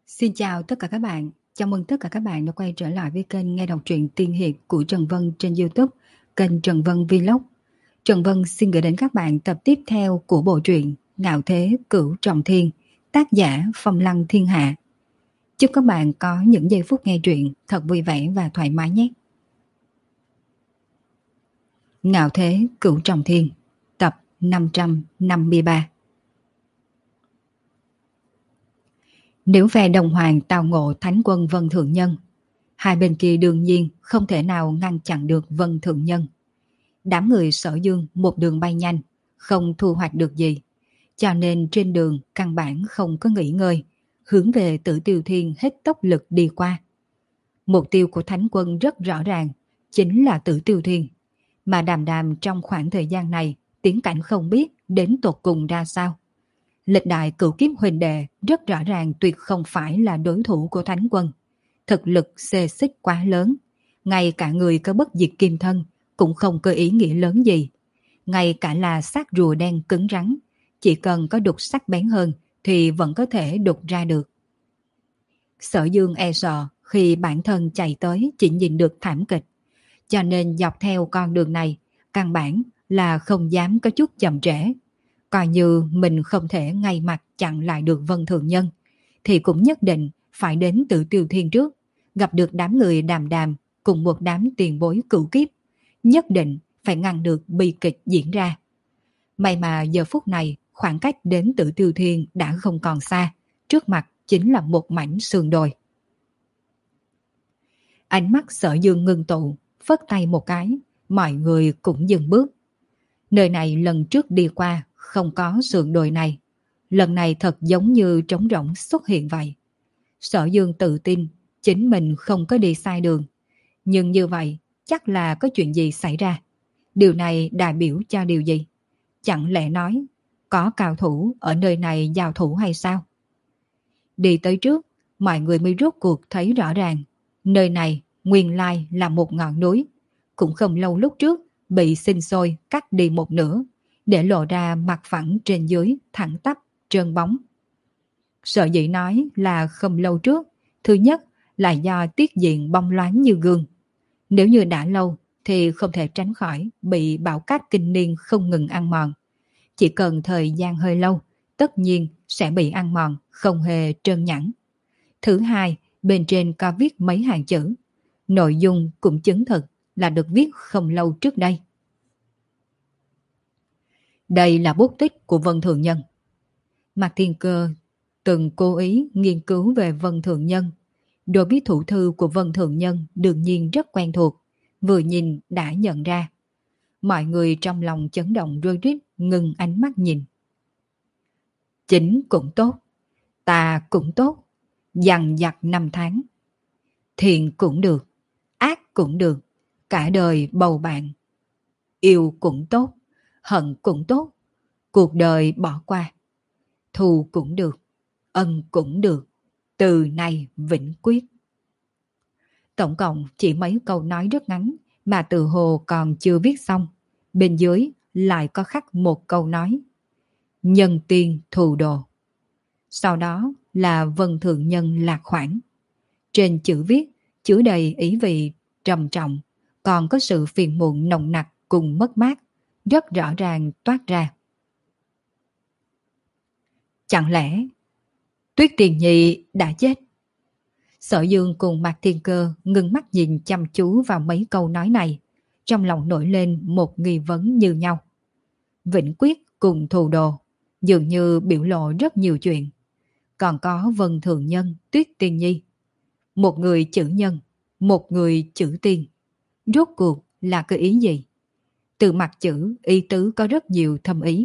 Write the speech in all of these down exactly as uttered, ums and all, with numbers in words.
Xin chào tất cả các bạn. Chào mừng tất cả các bạn đã quay trở lại với kênh nghe đọc truyện tiên hiệp của Trần Vân trên YouTube, kênh Trần Vân Vlog. Trần Vân xin gửi đến các bạn tập tiếp theo của bộ truyện Ngạo Thế Cửu Trọng Thiên, tác giả Phong Lăng Thiên Hạ. Chúc các bạn có những giây phút nghe truyện thật vui vẻ và thoải mái nhé. Ngạo Thế Cửu Trọng Thiên, tập năm trăm năm mươi ba. Nếu phe Đồng Hoàng tào ngộ thánh quân Vân Thượng Nhân, hai bên kia đương nhiên không thể nào ngăn chặn được Vân Thượng Nhân. Đám người Sở Dương một đường bay nhanh, không thu hoạch được gì, cho nên trên đường căn bản không có nghỉ ngơi, hướng về Tử Tiêu Thiên hết tốc lực đi qua. Mục tiêu của thánh quân rất rõ ràng, chính là Tử Tiêu Thiên, mà Đàm Đàm trong khoảng thời gian này tiến cảnh không biết đến tột cùng ra sao. Lịch đại cửu kiếp huỳnh đệ rất rõ ràng tuyệt không phải là đối thủ của thánh quân. Thực lực xê xích quá lớn, ngay cả người có bất diệt kim thân cũng không có ý nghĩa lớn gì. Ngay cả là xác rùa đen cứng rắn, chỉ cần có đục sắc bén hơn thì vẫn có thể đục ra được. Sở Dương e sợ khi bản thân chạy tới chỉ nhìn được thảm kịch, cho nên dọc theo con đường này căn bản là không dám có chút chậm trễ. Coi như mình không thể ngay mặt chặn lại được Vân Thượng Nhân, thì cũng nhất định phải đến Tử Tiêu Thiên trước, gặp được đám người Đàm Đàm cùng một đám tiền bối cửu kiếp, nhất định phải ngăn được bi kịch diễn ra. May mà giờ phút này khoảng cách đến Tử Tiêu Thiên đã không còn xa, trước mặt chính là một mảnh sườn đồi. Ánh mắt Sở Dương ngưng tụ, phất tay một cái, mọi người cũng dừng bước. Nơi này lần trước đi qua không có sườn đồi này, lần này thật giống như trống rỗng xuất hiện vậy. Sở Dương tự tin chính mình không có đi sai đường, nhưng như vậy chắc là có chuyện gì xảy ra. Điều này đại biểu cho điều gì? Chẳng lẽ nói có cao thủ ở nơi này giao thủ hay sao? Đi tới trước, mọi người mới rốt cuộc thấy rõ ràng, nơi này nguyên lai là một ngọn núi, cũng không lâu lúc trước bị sinh sôi cắt đi một nửa, để lộ ra mặt phẳng trên dưới thẳng tắp trơn bóng. Sở dĩ nói là không lâu trước, thứ nhất là do tiết diện bóng loáng như gương. Nếu như đã lâu thì không thể tránh khỏi bị bão cát kinh niên không ngừng ăn mòn. Chỉ cần thời gian hơi lâu, tất nhiên sẽ bị ăn mòn, không hề trơn nhẵn. Thứ hai, bên trên có viết mấy hàng chữ. Nội dung cũng chứng thực là được viết không lâu trước đây. Đây là bút tích của Vân Thượng Nhân. Mạc Thiên Cơ từng cố ý nghiên cứu về Vân Thượng Nhân. Đối với thủ thư của Vân Thượng Nhân đương nhiên rất quen thuộc, vừa nhìn đã nhận ra. Mọi người trong lòng chấn động rối rít, ngừng ánh mắt nhìn. Chính cũng tốt, tà cũng tốt, dằn vặt năm tháng. Thiện cũng được, ác cũng được, cả đời bầu bạn. Yêu cũng tốt, hận cũng tốt, cuộc đời bỏ qua. Thù cũng được, ân cũng được, từ nay vĩnh quyết. Tổng cộng chỉ mấy câu nói rất ngắn mà từ hồ còn chưa viết xong. Bên dưới lại có khắc một câu nói: nhân tiên thù đồ. Sau đó là Vân Thượng Nhân lạc khoản. Trên chữ viết chứa đầy ý vị trầm trọng, còn có sự phiền muộn nồng nặc cùng mất mát, rất rõ ràng toát ra. Chẳng lẽ Tuyết Tiền Nhi đã chết? Sở Dương cùng Mạc Thiên Cơ ngưng mắt nhìn chăm chú vào mấy câu nói này, trong lòng nổi lên một nghi vấn như nhau. Vĩnh quyết cùng thù đồ dường như biểu lộ rất nhiều chuyện. Còn có Vân Thượng Nhân, Tuyết Tiên Nhi. Một người chữ nhân, một người chữ tiên. Rốt cuộc là cái ý gì? Từ mặt chữ, ý tứ có rất nhiều thâm ý.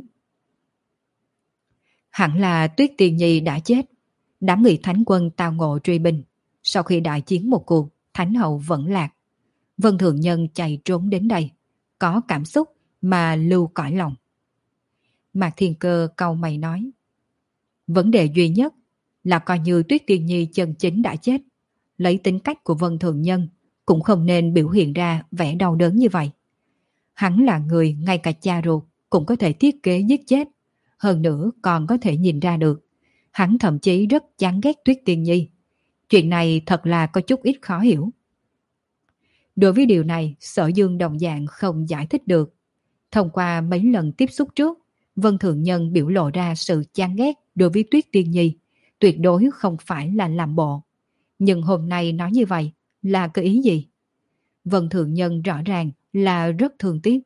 Hẳn là Tuyết Tiên Nhi đã chết. Đám người thánh quân tào ngộ truy binh. Sau khi đại chiến một cuộc, thánh hậu vẫn lạc. Vân Thượng Nhân chạy trốn đến đây, có cảm xúc mà lưu cõi lòng. Mạc Thiên Cơ cau mày nói: vấn đề duy nhất là coi như Tuyết Tiên Nhi chân chính đã chết, lấy tính cách của Vân Thượng Nhân cũng không nên biểu hiện ra vẻ đau đớn như vậy. Hắn là người ngay cả cha ruột cũng có thể thiết kế giết chết, hơn nữa còn có thể nhìn ra được. Hắn thậm chí rất chán ghét Tuyết Tiên Nhi, Chuyện này thật là có chút ít khó hiểu. Đối với điều này, Sở Dương đồng dạng không giải thích được. Thông qua mấy lần tiếp xúc trước, Vân Thượng Nhân biểu lộ ra sự chán ghét đối với Tuyết Tiên Nhi, tuyệt đối không phải là làm bộ. Nhưng hôm nay nói như vậy là cái ý gì? Vân Thượng Nhân rõ ràng là rất thương tiếc.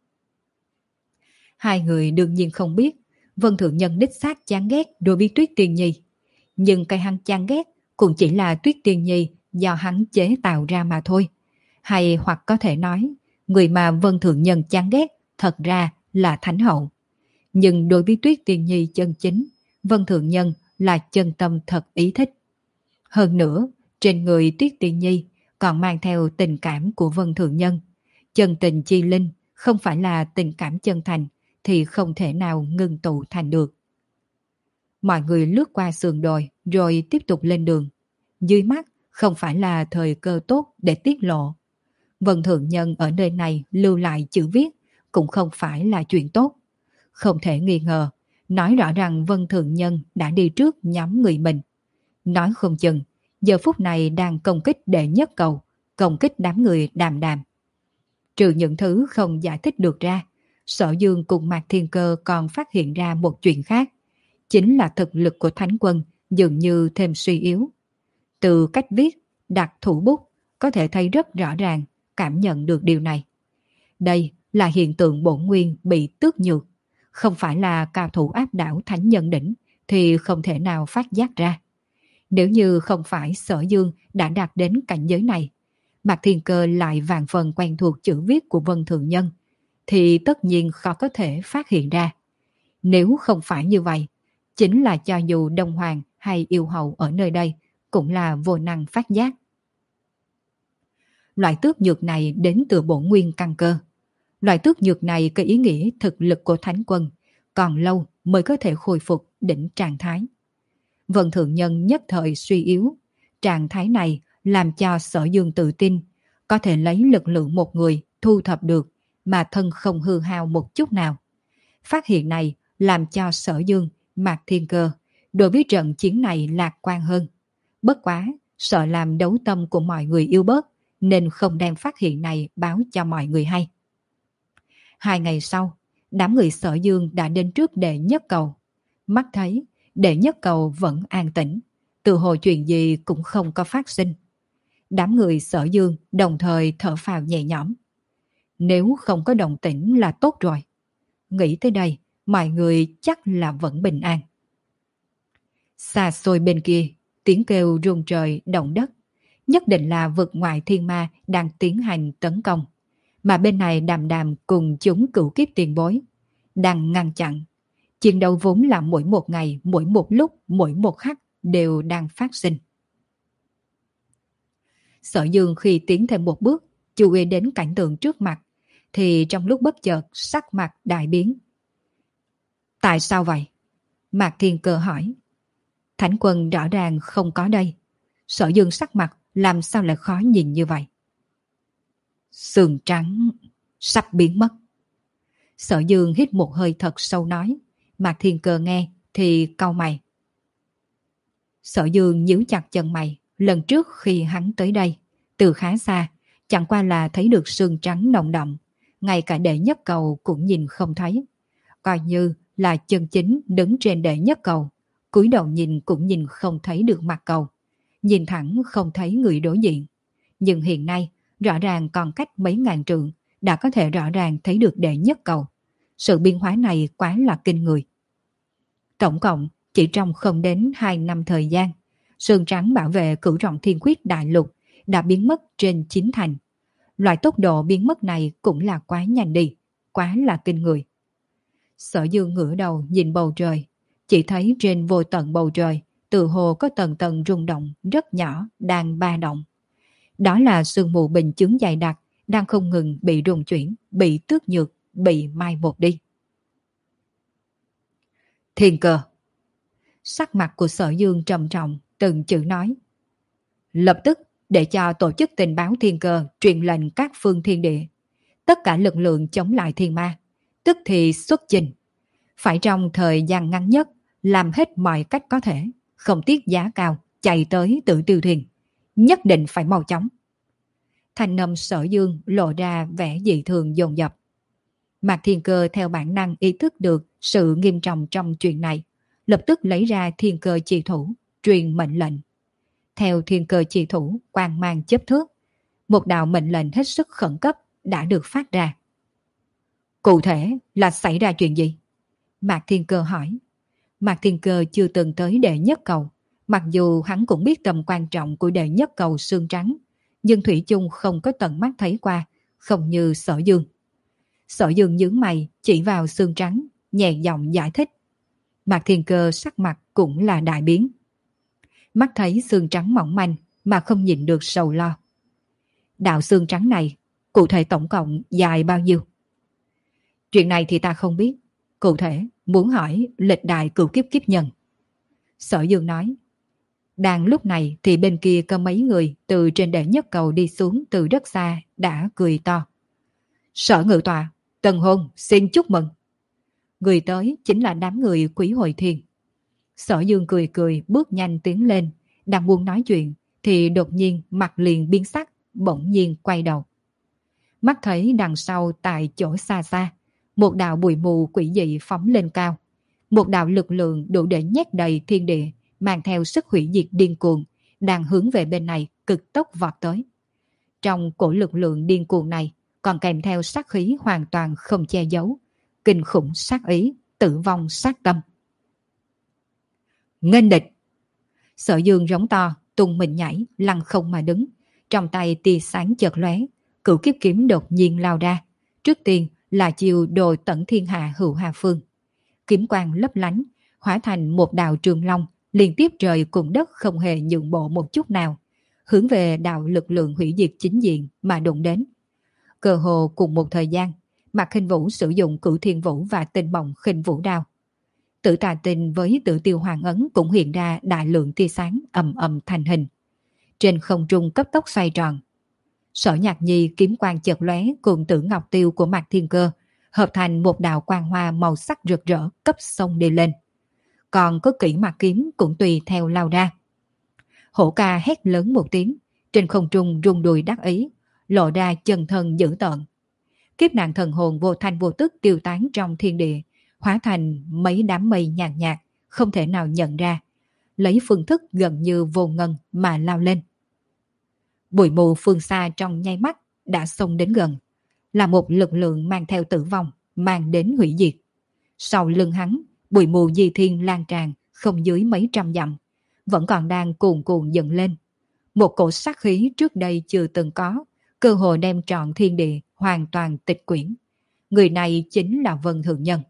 Hai người đương nhiên không biết Vân Thượng Nhân đích xác chán ghét đối với Tuyết Tiên Nhi. Nhưng cái hắn chán ghét cũng chỉ là Tuyết Tiên Nhi do hắn chế tạo ra mà thôi. Hay hoặc có thể nói, người mà Vân Thượng Nhân chán ghét thật ra là Thánh Hậu. Nhưng đối với Tuyết Tiên Nhi chân chính, Vân Thượng Nhân là chân tâm thật ý thích. Hơn nữa, trên người Tuyết Tiên Nhi còn mang theo tình cảm của Vân Thượng Nhân. Chân tình chi linh không phải là tình cảm chân thành thì không thể nào ngưng tụ thành được. Mọi người lướt qua sườn đồi rồi tiếp tục lên đường. Dưới mắt không phải là thời cơ tốt để tiết lộ. Vân Thượng Nhân ở nơi này lưu lại chữ viết cũng không phải là chuyện tốt. Không thể nghi ngờ, nói rõ rằng Vân Thượng Nhân đã đi trước nhóm người mình. Nói không chừng, giờ phút này đang công kích đệ nhất cầu, công kích đám người Đàm Đàm. Trừ những thứ không giải thích được ra, Sở Dương cùng Mạc Thiên Cơ còn phát hiện ra một chuyện khác. Chính là thực lực của Thánh Quân dường như thêm suy yếu. Từ cách viết, đặt thủ bút, có thể thấy rất rõ ràng, cảm nhận được điều này. Đây là hiện tượng bổn nguyên bị tước nhược. Không phải là cao thủ áp đảo Thánh Nhân đỉnh thì không thể nào phát giác ra. Nếu như không phải Sở Dương đã đạt đến cảnh giới này, Mạc Thiên Cơ lại vạn phần quen thuộc chữ viết của Vân Thượng Nhân, thì tất nhiên khó có thể phát hiện ra. Nếu không phải như vậy, chính là cho dù Đông Hoàng hay Yêu Hậu ở nơi đây cũng là vô năng phát giác. Loại tước nhược này đến từ bổn nguyên căn cơ. Loại tước nhược này có ý nghĩa thực lực của Thánh Quân còn lâu mới có thể khôi phục đỉnh trạng thái. Vân Thượng Nhân nhất thời suy yếu. Trạng thái này làm cho Sở Dương tự tin có thể lấy lực lượng một người thu thập được mà thân không hư hao một chút nào. Phát hiện này làm cho Sở Dương, Mạc Thiên Cơ đối với trận chiến này lạc quan hơn. Bất quá, sợ làm đấu tâm của mọi người yếu bớt nên không đem phát hiện này báo cho mọi người hay. Hai ngày sau, đám người Sở Dương đã đến trước đệ nhất cầu. Mắt thấy, đệ nhất cầu vẫn an tĩnh, tự hồ chuyện gì cũng không có phát sinh. Đám người Sở Dương đồng thời thở phào nhẹ nhõm. Nếu không có động tĩnh là tốt rồi. Nghĩ tới đây, mọi người chắc là vẫn bình an. Xa xôi bên kia, tiếng kêu rung trời động đất. Nhất định là vực ngoại thiên ma đang tiến hành tấn công. Mà bên này Đàm Đàm cùng chúng cửu kiếp tiền bối đang ngăn chặn. Chiến đấu vốn là mỗi một ngày, mỗi một lúc, mỗi một khắc đều đang phát sinh. Sở Dương khi tiến thêm một bước, chú ý đến cảnh tượng trước mặt, thì trong lúc bất chợt sắc mặt đại biến. Tại sao vậy? Mạc Thiên Cơ hỏi. Thánh Quân rõ ràng không có đây. Sở Dương sắc mặt làm sao lại khó nhìn như vậy? Sườn trắng sắp biến mất. Sở Dương hít một hơi thật sâu nói. Mạc Thiên Cơ nghe thì cau mày. Sở Dương nhíu chặt chân mày. Lần trước khi hắn tới đây, từ khá xa, chẳng qua là thấy được sương trắng nồng đậm, ngay cả đệ nhất cầu cũng nhìn không thấy. Coi như là chân chính đứng trên đệ nhất cầu, cúi đầu nhìn cũng nhìn không thấy được mặt cầu, nhìn thẳng không thấy người đối diện. Nhưng hiện nay, rõ ràng còn cách mấy ngàn trượng, đã có thể rõ ràng thấy được đệ nhất cầu. Sự biến hóa này quá là kinh người. Tổng cộng, chỉ trong không đến hai năm thời gian, sương trắng bảo vệ cửu trọng thiên quyết đại lục đã biến mất trên chín thành. Loại tốc độ biến mất này cũng là quá nhanh đi, quá là kinh người. Sở Dương ngửa đầu nhìn bầu trời, chỉ thấy trên vô tận bầu trời, từ hồ có tầng tầng rung động rất nhỏ đang ba động. Đó là sương mù bình chướng dày đặc, đang không ngừng bị rung chuyển, bị tước nhược, bị mai một đi. Thiên Cơ. Sắc mặt của Sở Dương trầm trọng, từng chữ nói. Lập tức để cho tổ chức tình báo Thiên Cơ truyền lệnh các phương thiên địa. Tất cả lực lượng chống lại thiên ma, tức thì xuất trình. Phải trong thời gian ngắn nhất, làm hết mọi cách có thể, không tiếc giá cao, chạy tới Tử Tiêu Thuyền. Nhất định phải mau chóng. Thanh âm Sở Dương lộ ra vẻ dị thường dồn dập. Mạc Thiên Cơ theo bản năng ý thức được sự nghiêm trọng trong chuyện này, lập tức lấy ra thiên cơ chỉ thủ, truyền mệnh lệnh. Theo thiên cơ chỉ thủ, quang mang chớp thước, một đạo mệnh lệnh hết sức khẩn cấp đã được phát ra. Cụ thể là xảy ra chuyện gì? Mạc Thiên Cơ hỏi. Mạc Thiên Cơ chưa từng tới đệ nhất cầu, mặc dù hắn cũng biết tầm quan trọng của đệ nhất cầu xương trắng, nhưng thủy chung không có tận mắt thấy qua, không như Sở Dương. Sở Dương nhướng mày chỉ vào xương trắng, nhẹ giọng giải thích. Mạc Thiên Cơ sắc mặt cũng là đại biến. Mắt thấy xương trắng mỏng manh mà không nhìn được sầu lo. Đạo xương trắng này cụ thể tổng cộng dài bao nhiêu? Chuyện này thì ta không biết, cụ thể muốn hỏi lịch đại cửu kiếp kiếp nhân. Sở Dương nói. Đang lúc này thì bên kia có mấy người từ trên đệ nhất cầu đi xuống từ rất xa đã cười to. Sở Ngự Tọa, Tân Hôn xin chúc mừng. Người tới chính là đám người Quý Hội Thiên. Sở Dương cười cười bước nhanh tiến lên, đang muốn nói chuyện thì đột nhiên mặt liền biến sắc, bỗng nhiên quay đầu. Mắt thấy đằng sau tại chỗ xa xa, một đạo bụi mù quỷ dị phóng lên cao. Một đạo lực lượng đủ để nhét đầy thiên địa, mang theo sức hủy diệt điên cuồng, đang hướng về bên này cực tốc vọt tới. Trong cổ lực lượng điên cuồng này còn kèm theo sát khí hoàn toàn không che giấu, kinh khủng sát ý, tử vong sát tâm. Nghênh địch! Sở Dương rống to, tung mình nhảy, lăn không mà đứng, trong tay tia sáng chợt lóe, cửu kiếp kiếm đột nhiên lao ra. Trước tiên là chiều đồ tận thiên hạ hữu hà phương. Kiếm quang lấp lánh, hóa thành một đạo trường long, liên tiếp trời cùng đất không hề nhượng bộ một chút nào, hướng về đạo lực lượng hủy diệt chính diện mà đụng đến. Cơ hồ cùng một thời gian, Mạc Khinh Vũ sử dụng Cửu Thiên Vũ và Tinh Mộng Khinh Vũ đao. Tử Tà Tinh với Tử Tiêu Hoàng Ấn cũng hiện ra đại lượng tia sáng ầm ầm thành hình. Trên không trung cấp tốc xoay tròn. Sở Nhạc Nhi kiếm quang chợt lóe cùng Tử Ngọc Tiêu của Mạc Thiên Cơ hợp thành một đạo quang hoa màu sắc rực rỡ cấp sông đi lên. Còn có Kỷ Mạc kiếm cũng tùy theo lao ra. Hổ Ca hét lớn một tiếng, trên không trung rung đùi đắc ý, lộ ra chân thân dữ tợn. Kiếp nạn thần hồn vô thanh vô tức tiêu tán trong thiên địa, hóa thành mấy đám mây nhàn nhạt, nhạt, không thể nào nhận ra, lấy phương thức gần như vô ngân mà lao lên. Bụi mù phương xa trong nháy mắt đã xông đến gần, là một lực lượng mang theo tử vong, mang đến hủy diệt. Sau lưng hắn, bụi mù di thiên lan tràn không dưới mấy trăm dặm, vẫn còn đang cuồn cuộn dần lên. Một cổ sát khí trước đây chưa từng có, cơ hồ đem trọn thiên địa hoàn toàn tịch quyển. Người này chính là Vân Thượng Nhân.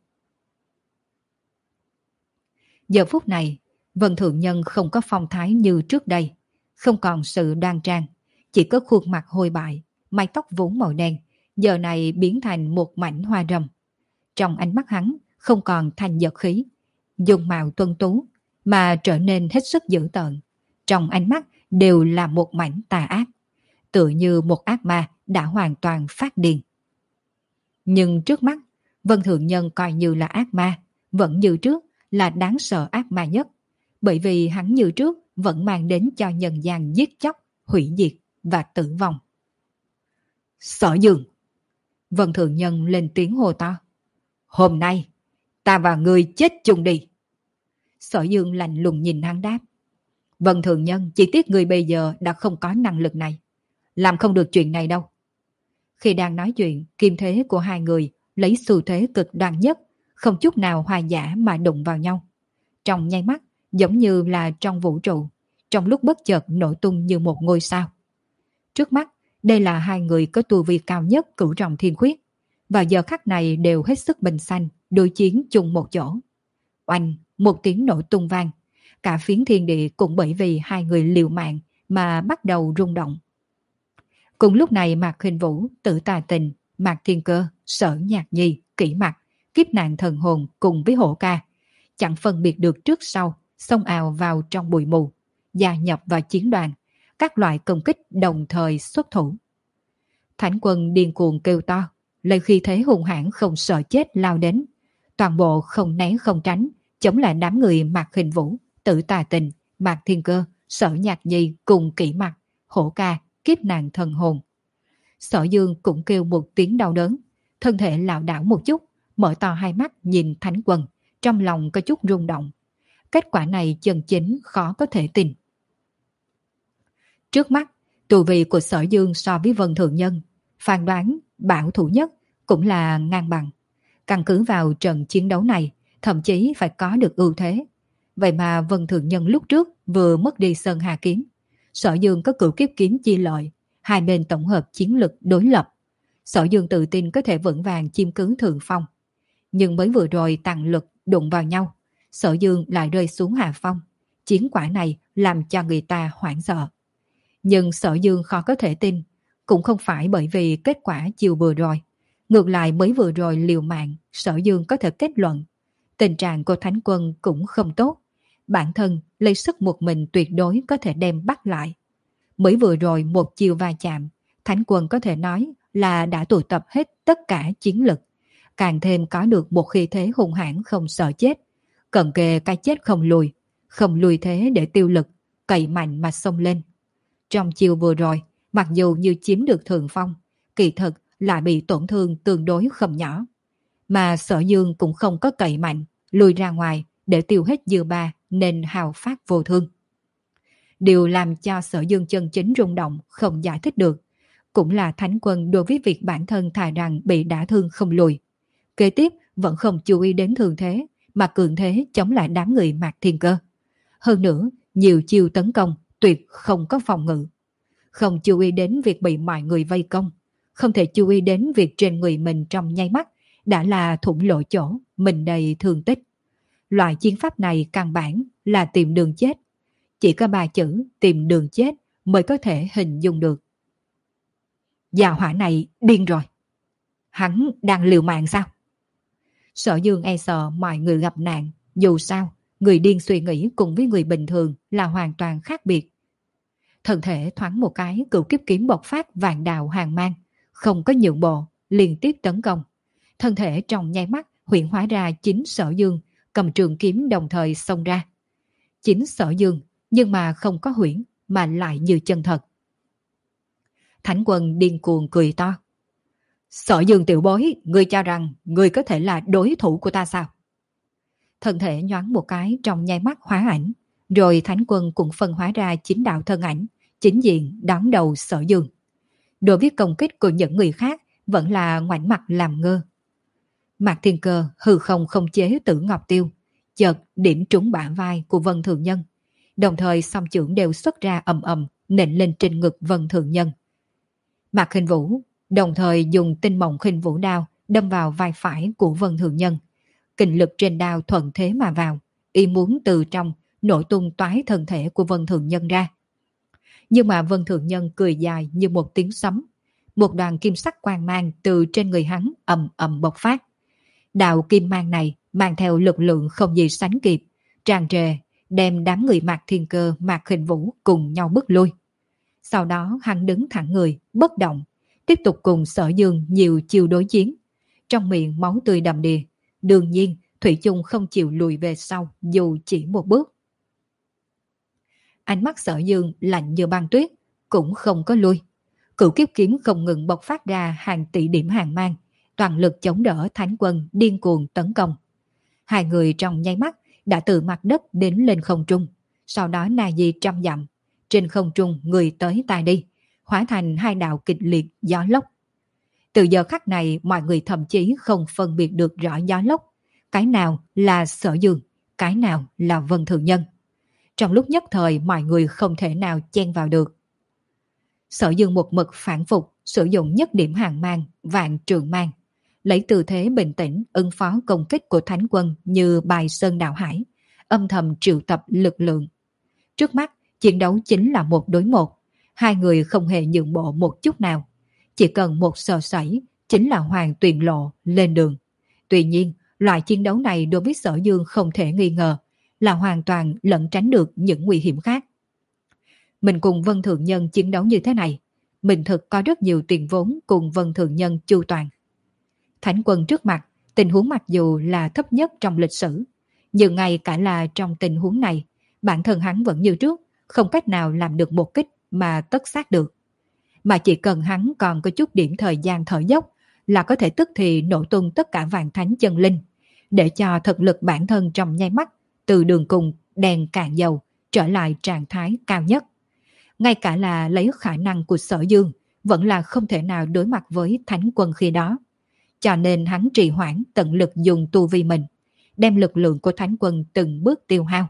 Giờ phút này, Vân Thượng Nhân không có phong thái như trước đây, không còn sự đoan trang, chỉ có khuôn mặt hôi bại, mái tóc vốn màu đen, giờ này biến thành một mảnh hoa râm. Trong ánh mắt hắn không còn thanh dật khí, dung mạo tuân tú, mà trở nên hết sức dữ tợn. Trong ánh mắt đều là một mảnh tà ác, tựa như một ác ma đã hoàn toàn phát điên. Nhưng trước mắt, Vân Thượng Nhân coi như là ác ma, vẫn như trước là đáng sợ ác ma nhất, bởi vì hắn như trước vẫn mang đến cho nhân gian giết chóc, hủy diệt và tử vong. Sở Dương! Vân Thượng Nhân lên tiếng hô to. Hôm nay, ta và ngươi chết chung đi. Sở Dương lạnh lùng nhìn hắn đáp. Vân Thượng Nhân, chỉ tiếc người bây giờ đã không có năng lực này, làm không được chuyện này đâu. Khi đang nói chuyện, kim thế của hai người lấy xu thế cực đoan nhất, không chút nào hòa giả mà đụng vào nhau. Trong nháy mắt, giống như là trong vũ trụ, trong lúc bất chợt nổ tung như một ngôi sao. Trước mắt, đây là hai người có tu vi cao nhất cửu trọng thiên khuyết, và giờ khắc này đều hết sức bình xanh, đối chiến chung một chỗ. Oanh, một tiếng nổ tung vang, cả phiến thiên địa cũng bởi vì hai người liều mạng mà bắt đầu rung động. Cùng lúc này Mạc Khinh Vũ, Tử Tà Tình, Mạc Thiên Cơ, Sở Nhạc Nhi, Kỷ Mặc, Kiếp Nạn Thần Hồn cùng với Hổ Ca, chẳng phân biệt được trước sau, xông ào vào trong bụi mù, gia nhập vào chiến đoàn, các loại công kích đồng thời xuất thủ. Thánh quân điên cuồng kêu to, lấy khi thế hung hãn không sợ chết lao đến, toàn bộ không né không tránh, chống lại đám người Mạc Khinh Vũ, Tử Tà Tình, Mạc Thiên Cơ, Sở Nhạc Nhi cùng Kỷ Mặc, Hổ Ca, kiếp nạn thần hồn. Sở Dương cũng kêu một tiếng đau đớn, thân thể lảo đảo một chút, mở to hai mắt nhìn Thánh Quân, trong lòng có chút rung động. Kết quả này chân chính khó có thể tin. Trước mắt, tu vi của Sở Dương so với Vân Thượng Nhân, phán đoán bảo thủ nhất cũng là ngang bằng. Căn cứ vào trận chiến đấu này, thậm chí phải có được ưu thế. Vậy mà Vân Thượng Nhân lúc trước vừa mất đi Sơn Hà Kiếm, Sở Dương có Cửu Kiếp Kiếm chi lợi, hai bên tổng hợp chiến lực đối lập. Sở Dương tự tin có thể vững vàng chiếm cứ thượng phong. Nhưng mới vừa rồi tăng lực đụng vào nhau, Sở Dương lại rơi xuống hạ phong. Chiến quả này làm cho người ta hoảng sợ. Nhưng Sở Dương khó có thể tin, cũng không phải bởi vì kết quả chiều vừa rồi. Ngược lại mới vừa rồi liều mạng, Sở Dương có thể kết luận. Tình trạng của Thánh Quân cũng không tốt. Bản thân lấy sức một mình tuyệt đối có thể đem bắt lại. Mới vừa rồi một chiều va chạm, Thánh Quân có thể nói là đã tụ tập hết tất cả chiến lực. Càng thêm có được một khí thế hung hãn không sợ chết. Cận kề cái chết không lùi. Không lùi thế để tiêu lực, cậy mạnh mà xông lên. Trong chiều vừa rồi, mặc dù như chiếm được thượng phong, kỳ thực lại bị tổn thương tương đối không nhỏ. Mà Sở Dương cũng không có cậy mạnh, lùi ra ngoài để tiêu hết dư ba nên hào phát vô thương. Điều làm cho Sở Dương chân chính rung động không giải thích được, cũng là Thánh Quân đối với việc bản thân thà rằng bị đả thương không lùi. Kế tiếp vẫn không chú ý đến thương thế, mà cường thế chống lại đám người Mạc Thiên Cơ. Hơn nữa, nhiều chiêu tấn công tuyệt không có phòng ngự. Không chú ý đến việc bị mọi người vây công, không thể chú ý đến việc trên người mình trong nháy mắt đã là thủng lỗ chỗ, mình đầy thương tích. Loại chiến pháp này căn bản là tìm đường chết. Chỉ có ba chữ tìm đường chết mới có thể hình dung được. Gia hỏa này điên rồi. Hắn đang liều mạng sao? Sở Dương e sợ mọi người gặp nạn. Dù sao, người điên suy nghĩ cùng với người bình thường là hoàn toàn khác biệt. Thân thể thoáng một cái, Cửu Kiếp Kiếm bộc phát vạn đạo hàng mang, không có nhượng bộ, liên tiếp tấn công. Thân thể trong nháy mắt huyễn hóa ra chính Sở Dương, cầm trường kiếm đồng thời xông ra. Chính Sở Dương, nhưng mà không có huyễn, mà lại như chân thật. Thánh Quân điên cuồng cười to. Sở Dương tiểu bối, ngươi cho rằng ngươi có thể là đối thủ của ta sao? Thân thể nhoáng một cái trong nháy mắt hóa ảnh, rồi Thánh Quân cũng phân hóa ra chính đạo thân ảnh, chính diện đón đầu Sở Dương. Đối với công kích của những người khác vẫn là ngoảnh mặt làm ngơ. Mạc Thiên Cơ hư không không chế Tử Ngọc Tiêu, chợt điểm trúng bả vai của Vân Thượng Nhân, đồng thời song chưởng đều xuất ra ầm ầm nện lên trên ngực Vân Thượng Nhân. Mạc Khinh Vũ đồng thời dùng Tinh Mộng Khinh Vũ đao đâm vào vai phải của Vân Thượng Nhân. Kình lực trên đao thuận thế mà vào, y muốn từ trong nổ tung toái thân thể của Vân Thượng Nhân ra. Nhưng mà Vân Thượng Nhân cười dài như một tiếng sấm, một đoàn kim sắc quang mang từ trên người hắn ầm ầm bộc phát. Đạo kim mang này mang theo lực lượng không gì sánh kịp, tràn trề, đem đám người Mạc Thiên Cơ, Mạc Khinh Vũ cùng nhau bước lui. Sau đó hắn đứng thẳng người, bất động, tiếp tục cùng Sở Dương nhiều chiêu đối chiến. Trong miệng máu tươi đầm đìa, đương nhiên thủy chung không chịu lùi về sau dù chỉ một bước. Ánh mắt Sở Dương lạnh như băng tuyết, cũng không có lui. Cửu Kiếp Kiếm không ngừng bộc phát ra hàng tỷ điểm hàng mang, toàn lực chống đỡ Thánh Quân điên cuồng tấn công. Hai người trong nháy mắt đã từ mặt đất đến lên không trung, sau đó na di trăm dặm, trên không trung người tới ta đi, hóa thành hai đạo kịch liệt gió lốc. Từ giờ khắc này mọi người thậm chí không phân biệt được rõ gió lốc, cái nào là Sở Dương, cái nào là Vân Thượng Nhân. Trong lúc nhất thời mọi người không thể nào chen vào được. Sở Dương một mực phản phục sử dụng nhất điểm hàng mang, vạn trường mang, lấy tư thế bình tĩnh ứng phó công kích của Thánh Quân như bài sơn đảo hải, âm thầm triệu tập lực lượng. Trước mắt chiến đấu chính là một đối một, hai người không hề nhượng bộ một chút nào. Chỉ cần một sơ sẩy chính là hoàng tuyền lộ lên đường. Tuy nhiên, loại chiến đấu này đối với Sở Dương không thể nghi ngờ là hoàn toàn lẩn tránh được những nguy hiểm khác. Mình cùng Vân Thượng Nhân chiến đấu như thế này, mình thực có rất nhiều tiền vốn cùng Vân Thượng Nhân chu toàn. Thánh Quân trước mặt, tình huống mặc dù là thấp nhất trong lịch sử, nhưng ngay cả là trong tình huống này, bản thân hắn vẫn như trước, không cách nào làm được một kích mà tất sát được. Mà chỉ cần hắn còn có chút điểm thời gian thở dốc là có thể tức thì nổ tung tất cả vạn thánh chân linh, để cho thực lực bản thân trong nháy mắt từ đường cùng đèn cạn dầu trở lại trạng thái cao nhất. Ngay cả là lấy khả năng của Sở Dương vẫn là không thể nào đối mặt với thánh quân khi đó. Cho nên hắn trì hoãn tận lực dùng tu vi mình, đem lực lượng của thánh quân từng bước tiêu hao.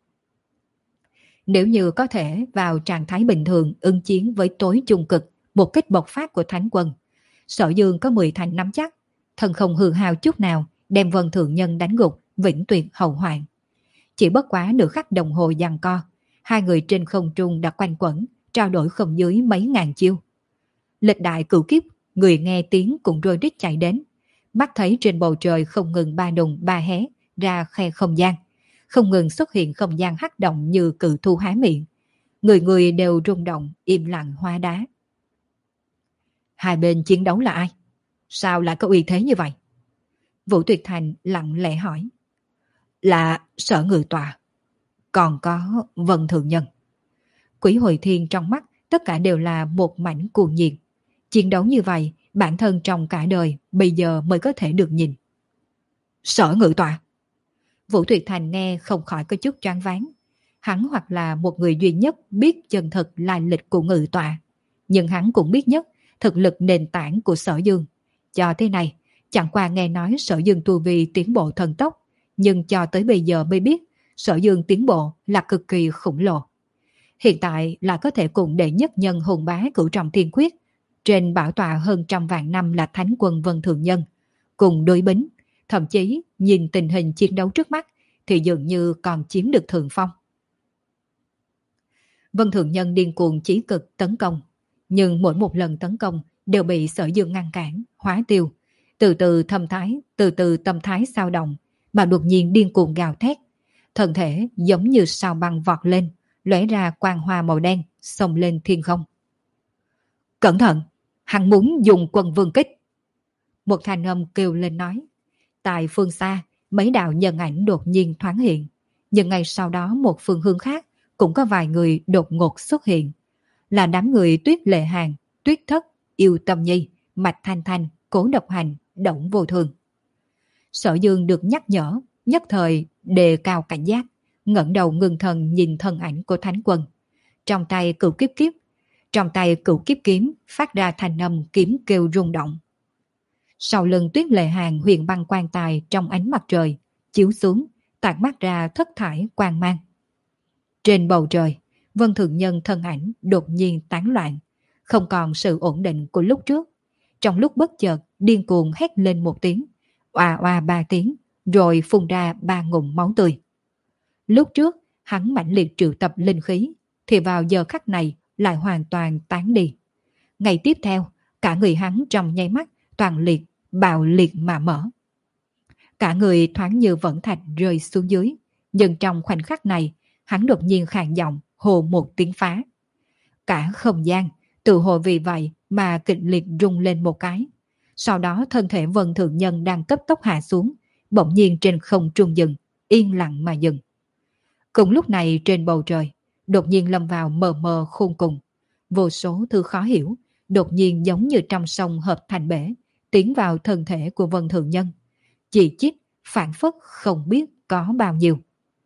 Nếu như có thể vào trạng thái bình thường ứng chiến với tối chung cực một kích bộc phát của thánh quân, Sở Dương có mười thành nắm chắc, thân không hư hao chút nào đem Vân Thượng Nhân đánh gục vĩnh tuyệt hậu hoạn. Chỉ bất quá nửa khắc đồng hồ giằng co, hai người trên không trung đã quanh quẩn, trao đổi không dưới mấy ngàn chiêu. Lịch đại cửu kiếp, người nghe tiếng cũng rơi rít chạy đến, mắt thấy trên bầu trời không ngừng ba đùng ba hé ra khe không gian, không ngừng xuất hiện không gian hắc động như cự thu há miệng. Người người đều rung động, im lặng hóa đá. Hai bên chiến đấu là ai? Sao lại có uy thế như vậy? Vũ Tuyệt Thành lặng lẽ hỏi. Là Sở Ngự Tọa, còn có Vân Thượng Nhân. Quỷ Hồi Thiên trong mắt tất cả đều là một mảnh cuồng nhiệt. Chiến đấu như vậy, bản thân trong cả đời bây giờ mới có thể được nhìn. Sở Ngự Tọa. Vũ Tuyệt Thành nghe không khỏi có chút choáng váng. Hắn hoặc là một người duy nhất biết chân thực lai lịch của Ngự Tọa, nhưng hắn cũng biết nhất thực lực nền tảng của Sở Dương. Cho thế này, chẳng qua nghe nói Sở Dương tu vi tiến bộ thần tốc, nhưng cho tới bây giờ mới biết Sở Dương tiến bộ là cực kỳ khủng lồ. Hiện tại là có thể cùng đệ nhất nhân hùng bá cửu trọng thiên quyết, trên bảo tọa hơn trăm vạn năm là thánh quân Vân Thượng Nhân, cùng đối bính, thậm chí nhìn tình hình chiến đấu trước mắt thì dường như còn chiếm được thượng phong. Vân Thượng Nhân điên cuồng chí cực tấn công, nhưng mỗi một lần tấn công đều bị Sở Dương ngăn cản, hóa tiêu, từ từ thâm thái, từ từ tâm thái sao động, mà đột nhiên điên cuồng gào thét, thân thể giống như sao băng vọt lên, lóe ra quang hoa màu đen, xông lên thiên không. Cẩn thận, hắn muốn dùng Quân Vương kích. Một thanh âm kêu lên nói. Tại phương xa, mấy đạo nhân ảnh đột nhiên thoáng hiện, nhưng ngay sau đó một phương hướng khác cũng có vài người đột ngột xuất hiện, là đám người Tuyết Lệ Hàng, Tuyết Thất, Yêu Tâm Nhi, Mạch Thanh Thanh, Cố Độc Hành, Đổng Vô Thường. Sở Dương được nhắc nhở, nhất thời đề cao cảnh giác, ngẩng đầu ngưng thần nhìn thân ảnh của thánh quân. Trong tay cửu kiếp kiếp, trong tay cửu kiếp kiếm phát ra thành âm kiếm kêu rung động. Sau lưng Tuyết Lệ Hàng huyền băng quan tài trong ánh mặt trời chiếu xuống, tản mắt ra thất thải quang mang. Trên bầu trời, Vân Thượng Nhân thân ảnh đột nhiên tán loạn, không còn sự ổn định của lúc trước. Trong lúc bất chợt điên cuồng hét lên một tiếng, oà oà ba tiếng, rồi phun ra ba ngụm máu tươi. Lúc trước hắn mãnh liệt triệu tập linh khí, thì vào giờ khắc này lại hoàn toàn tán đi. Ngày tiếp theo, cả người hắn trong nháy mắt toàn liệt, bạo liệt mà mở. Cả người thoáng như vẫn thạch rơi xuống dưới, nhưng trong khoảnh khắc này, hắn đột nhiên khàn giọng hồ một tiếng phá. Cả không gian, tự hồ vì vậy mà kịch liệt rung lên một cái. Sau đó thân thể Vân Thượng Nhân đang cấp tốc hạ xuống, bỗng nhiên trên không trung dừng, yên lặng mà dừng. Cùng lúc này trên bầu trời, đột nhiên lâm vào mờ mờ khôn cùng. Vô số thứ khó hiểu, đột nhiên giống như trong sông hợp thành bể, tiến vào thân thể của Vân Thượng Nhân. Chỉ chít, phản phất không biết có bao nhiêu.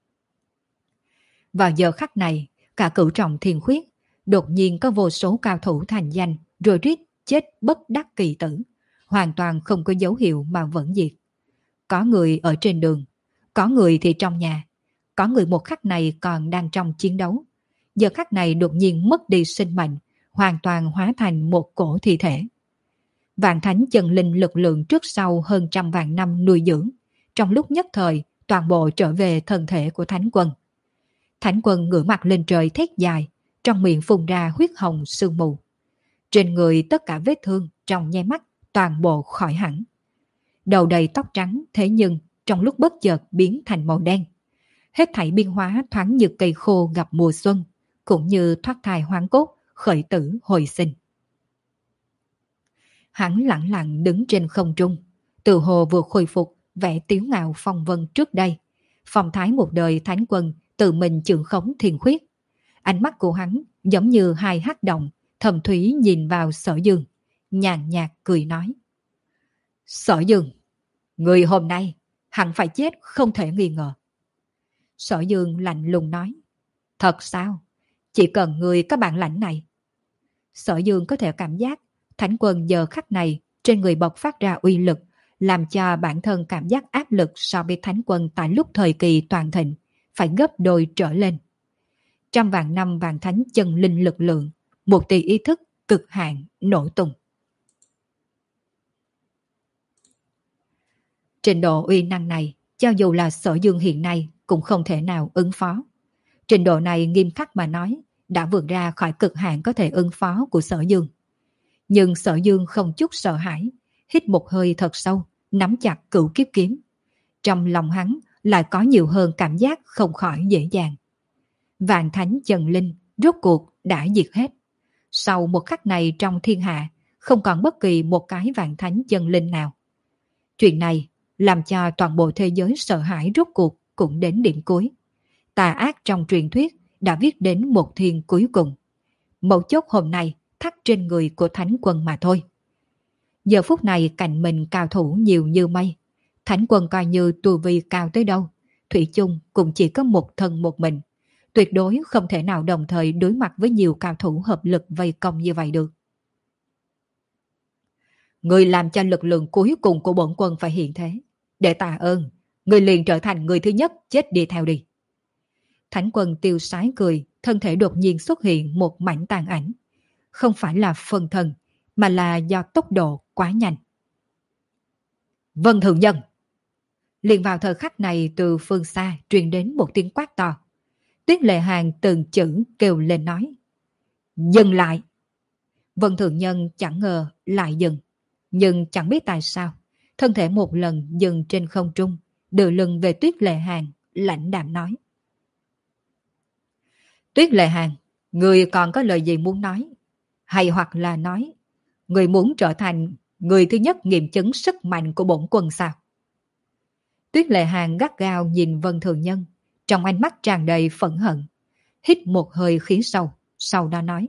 Vào giờ khắc này, cả cửu trọng thiên khuyết, đột nhiên có vô số cao thủ thành danh, rồi rít chết bất đắc kỳ tử, hoàn toàn không có dấu hiệu mà vẫn diệt. Có người ở trên đường, có người thì trong nhà, có người một khắc này còn đang trong chiến đấu. Giờ khắc này đột nhiên mất đi sinh mệnh, hoàn toàn hóa thành một cổ thi thể. Vạn thánh chân linh lực lượng trước sau hơn trăm vạn năm nuôi dưỡng, trong lúc nhất thời toàn bộ trở về thân thể của thánh quân. Thánh quân ngửa mặt lên trời thét dài, trong miệng phun ra huyết hồng sương mù. Trên người tất cả vết thương trong nháy mắt toàn bộ khỏi hẳn. Đầu đầy tóc trắng thế nhưng trong lúc bất chợt biến thành màu đen. Hết thảy biên hóa thoáng như cây khô gặp mùa xuân, cũng như thoát thai hoang cốt, khởi tử hồi sinh. Hắn lặng lặng đứng trên không trung, tự hồ vừa khôi phục vẻ tiếu ngạo phong vân trước đây. Phong thái một đời thánh quân tự mình trưởng khống thiên khuyết. Ánh mắt của hắn giống như hai hắc động, thầm thúy nhìn vào Sở Dương, nhàn nhạt cười nói. Sở Dương, người hôm nay hẳn phải chết không thể nghi ngờ. Sở Dương lạnh lùng nói. Thật sao? Chỉ cần người có bản lãnh này. Sở Dương có thể cảm giác Thánh Quân giờ khắc này trên người bộc phát ra uy lực, làm cho bản thân cảm giác áp lực so với Thánh Quân tại lúc thời kỳ toàn thịnh phải gấp đôi trở lên. Trăm vạn năm vạn thánh chân linh lực lượng, một tỷ ý thức cực hạn nổ tung. Trình độ uy năng này, cho dù là Sở Dương hiện nay cũng không thể nào ứng phó. Trình độ này nghiêm khắc mà nói, đã vượt ra khỏi cực hạn có thể ứng phó của Sở Dương. Nhưng Sở Dương không chút sợ hãi, hít một hơi thật sâu, nắm chặt cửu kiếp kiếm. Trong lòng hắn lại có nhiều hơn cảm giác không khỏi dễ dàng. Vạn thánh chân linh rốt cuộc đã diệt hết. Sau một khắc này trong thiên hạ, không còn bất kỳ một cái vạn thánh chân linh nào. Chuyện này làm cho toàn bộ thế giới sợ hãi rốt cuộc cũng đến điểm cuối. Tà ác trong truyền thuyết đã viết đến một thiên cuối cùng. Mấu chốt hôm nay thắt trên người của Thánh Quân mà thôi. Giờ phút này cạnh mình cao thủ nhiều như mây. Thánh Quân coi như tu vi cao tới đâu, thủy chung cũng chỉ có một thân một mình. Tuyệt đối không thể nào đồng thời đối mặt với nhiều cao thủ hợp lực vây công như vậy được. Người làm cho lực lượng cuối cùng của bổn quân phải hiện thế. Để tạ ơn, người liền trở thành người thứ nhất chết đi theo đi. Thánh Quân tiêu sái cười, thân thể đột nhiên xuất hiện một mảnh tàn ảnh. Không phải là phân thân, mà là do tốc độ quá nhanh. Vân Thượng Nhân! Liền vào thời khắc này từ phương xa truyền đến một tiếng quát to. Tuyết Lệ Hàng từng chữ kêu lên nói. Dừng lại! Vân Thượng Nhân chẳng ngờ lại dừng. Nhưng chẳng biết tại sao, thân thể một lần dừng trên không trung, đưa lưng về Tuyết Lệ Hàng, lãnh đạm nói. Tuyết Lệ Hàng, người còn có lời gì muốn nói? Hay hoặc là nói, người muốn trở thành người thứ nhất nghiệm chứng sức mạnh của bổn quân sao? Tuyết Lệ Hàng gắt gao nhìn Vân Thường Nhân, trong ánh mắt tràn đầy phẫn hận, hít một hơi khí sâu, sau đó nói.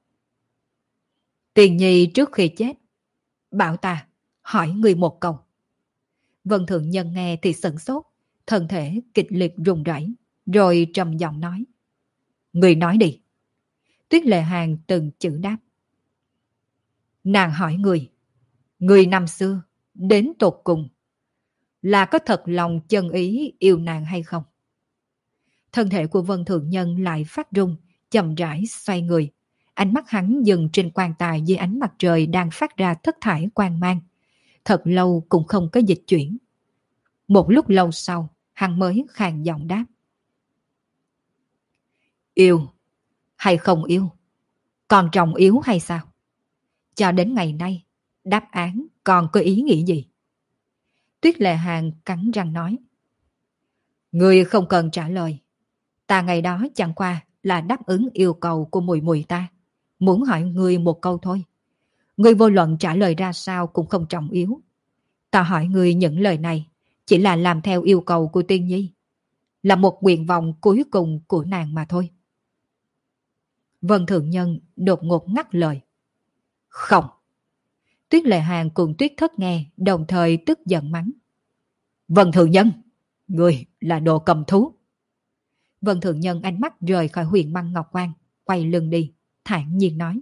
Tiền Nhi trước khi chết, bảo ta hỏi người một câu. Vân Thượng Nhân nghe thì sửng sốt, thân thể kịch liệt run rẩy, rồi trầm giọng nói. Người nói đi. Tuyết Lệ Hàng từng chữ đáp. Nàng hỏi người, người năm xưa đến tột cùng là có thật lòng chân ý yêu nàng hay không? Thân thể của Vân Thượng Nhân lại phát run, chậm rãi xoay người. Ánh mắt hắn dừng trên quan tài dưới ánh mặt trời đang phát ra thất thải quang mang. Thật lâu cũng không có dịch chuyển. Một lúc lâu sau, hắn mới khàn giọng đáp. Yêu hay không yêu? Còn trọng yếu hay sao? Cho đến ngày nay, đáp án còn có ý nghĩa gì? Tuyết Lệ Hàng cắn răng nói. Người không cần trả lời. Ta ngày đó chẳng qua là đáp ứng yêu cầu của mùi mùi ta. Muốn hỏi người một câu thôi. Người vô luận trả lời ra sao cũng không trọng yếu. Ta hỏi người những lời này chỉ là làm theo yêu cầu của Tiên Nhi. Là một nguyện vọng cuối cùng của nàng mà thôi. Vân Thượng Nhân đột ngột ngắt lời. Không. Tuyết Lệ Hàng cùng Tuyết Thất nghe đồng thời tức giận mắng. Vân Thượng Nhân, người là đồ cầm thú. Vân Thượng Nhân ánh mắt rời khỏi huyền băng ngọc quan, quay lưng đi, thản nhiên nói.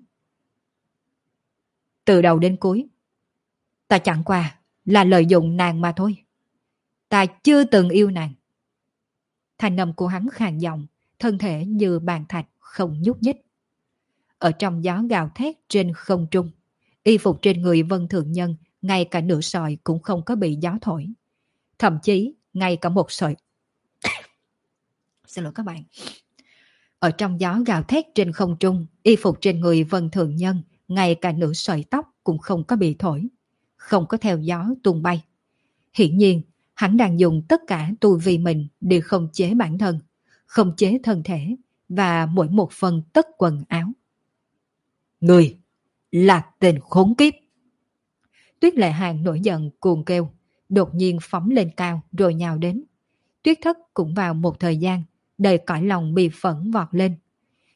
Từ đầu đến cuối, ta chẳng qua là lợi dụng nàng mà thôi. Ta chưa từng yêu nàng. Thanh âm của hắn khàn giọng, thân thể như bàn thạch không nhúc nhích. Ở trong gió gào thét trên không trung, y phục trên người Vân Thượng Nhân ngay cả nửa sợi cũng không có bị gió thổi. Thậm chí ngay cả một sợi Xin lỗi các bạn. Ở trong gió gào thét trên không trung, y phục trên người Vân Thượng Nhân ngay cả nửa sợi tóc cũng không có bị thổi, không có theo gió tung bay. Hiển nhiên, hắn đang dùng tất cả tu vi mình để khống chế bản thân, khống chế thân thể và mỗi một phần tất quần áo. Người là tên khốn kiếp. Tuyết Lệ Hàng nổi giận cuồng kêu, đột nhiên phóng lên cao rồi nhào đến. Tuyết Thất cũng vào một thời gian đầy cõi lòng bị phẫn vọt lên.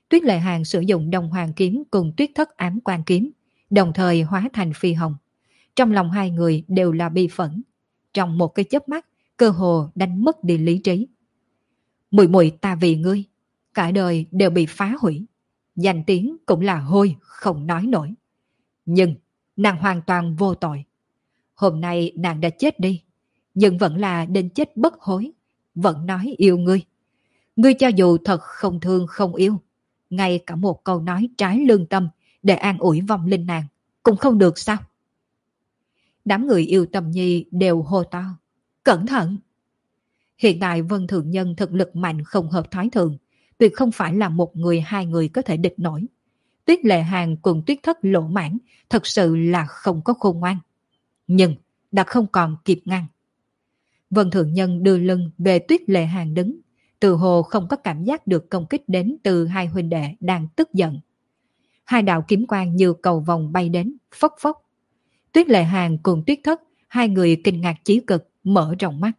Tuyết Lệ Hàng sử dụng Đông Hoàng kiếm cùng Tuyết Thất Ám Quan kiếm, đồng thời hóa thành phi hồng. Trong lòng hai người đều là bi phẫn. Trong một cái chớp mắt, cơ hồ đánh mất đi lý trí. Mùi mùi ta vì ngươi, cả đời đều bị phá hủy. Danh tiếng cũng là hôi, không nói nổi. Nhưng nàng hoàn toàn vô tội. Hôm nay nàng đã chết đi, nhưng vẫn là đến chết bất hối, vẫn nói yêu ngươi. Ngươi cho dù thật không thương không yêu, ngay cả một câu nói trái lương tâm để an ủi vong linh nàng, cũng không được sao? Đám người yêu Tâm Nhi đều hô to. Cẩn thận! Hiện tại Vân Thượng Nhân thực lực mạnh không hợp thói thường, tuyệt không phải là một người hai người có thể địch nổi. Tuyết Lệ Hàng cùng Tuyết Thất Lỗ Mãn thật sự là không có khôn ngoan. Nhưng đã không còn kịp ngăn. Vân Thượng Nhân đưa lưng về Tuyết Lệ Hàng đứng, từ hồ không có cảm giác được công kích đến từ hai huynh đệ đang tức giận. Hai đạo kiếm quang như cầu vòng bay đến, phốc phốc. Tuyết Lệ Hàng cùng Tuyết Thất, hai người kinh ngạc chí cực, mở rộng mắt.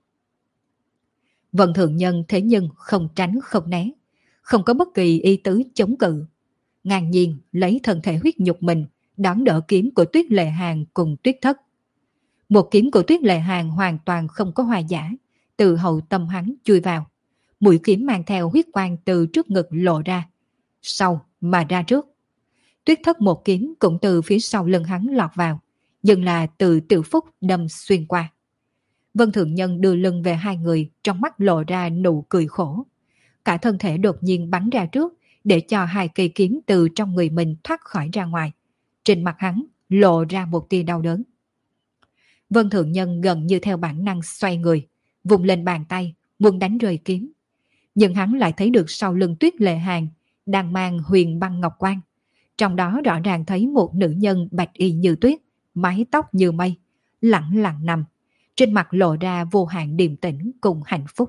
Vân Thượng Nhân thế nhưng không tránh không né, không có bất kỳ ý tứ chống cự. Ngang nhiên lấy thân thể huyết nhục mình, đón đỡ kiếm của Tuyết Lệ Hàng cùng Tuyết Thất. Một kiếm của Tuyết Lệ Hàng hoàn toàn không có hòa giả, từ hậu tâm hắn chui vào. Mũi kiếm mang theo huyết quang từ trước ngực lộ ra, sau mà ra trước. Tuyết Thất một kiếm cũng từ phía sau lưng hắn lọt vào, nhưng là từ Tiểu Phúc đâm xuyên qua. Vân Thượng Nhân đưa lưng về hai người, trong mắt lộ ra nụ cười khổ. Cả thân thể đột nhiên bắn ra trước, để cho hai cây kiếm từ trong người mình thoát khỏi ra ngoài. Trên mặt hắn lộ ra một tia đau đớn. Vân Thượng Nhân gần như theo bản năng xoay người, vùng lên bàn tay, muốn đánh rơi kiếm. Nhưng hắn lại thấy được sau lưng Tuyết Lệ Hàng đang mang huyền băng ngọc quan. Trong đó rõ ràng thấy một nữ nhân bạch y như tuyết, mái tóc như mây, lặng lặng nằm. Trên mặt lộ ra vô hạn điềm tĩnh cùng hạnh phúc.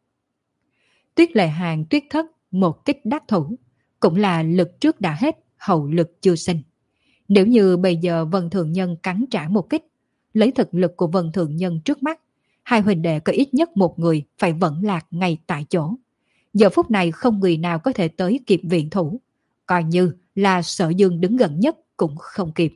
Tuyết Lệ Hàng Tuyết Thất một kích đắc thủ, cũng là lực trước đã hết, hậu lực chưa sinh. Nếu như bây giờ Vân Thượng Nhân cắn trả một kích, lấy thực lực của Vân Thượng Nhân trước mắt, hai huynh đệ có ít nhất một người phải vẫn lạc ngay tại chỗ. Giờ phút này không người nào có thể tới kịp viện thủ, coi như là Sở Dương đứng gần nhất cũng không kịp.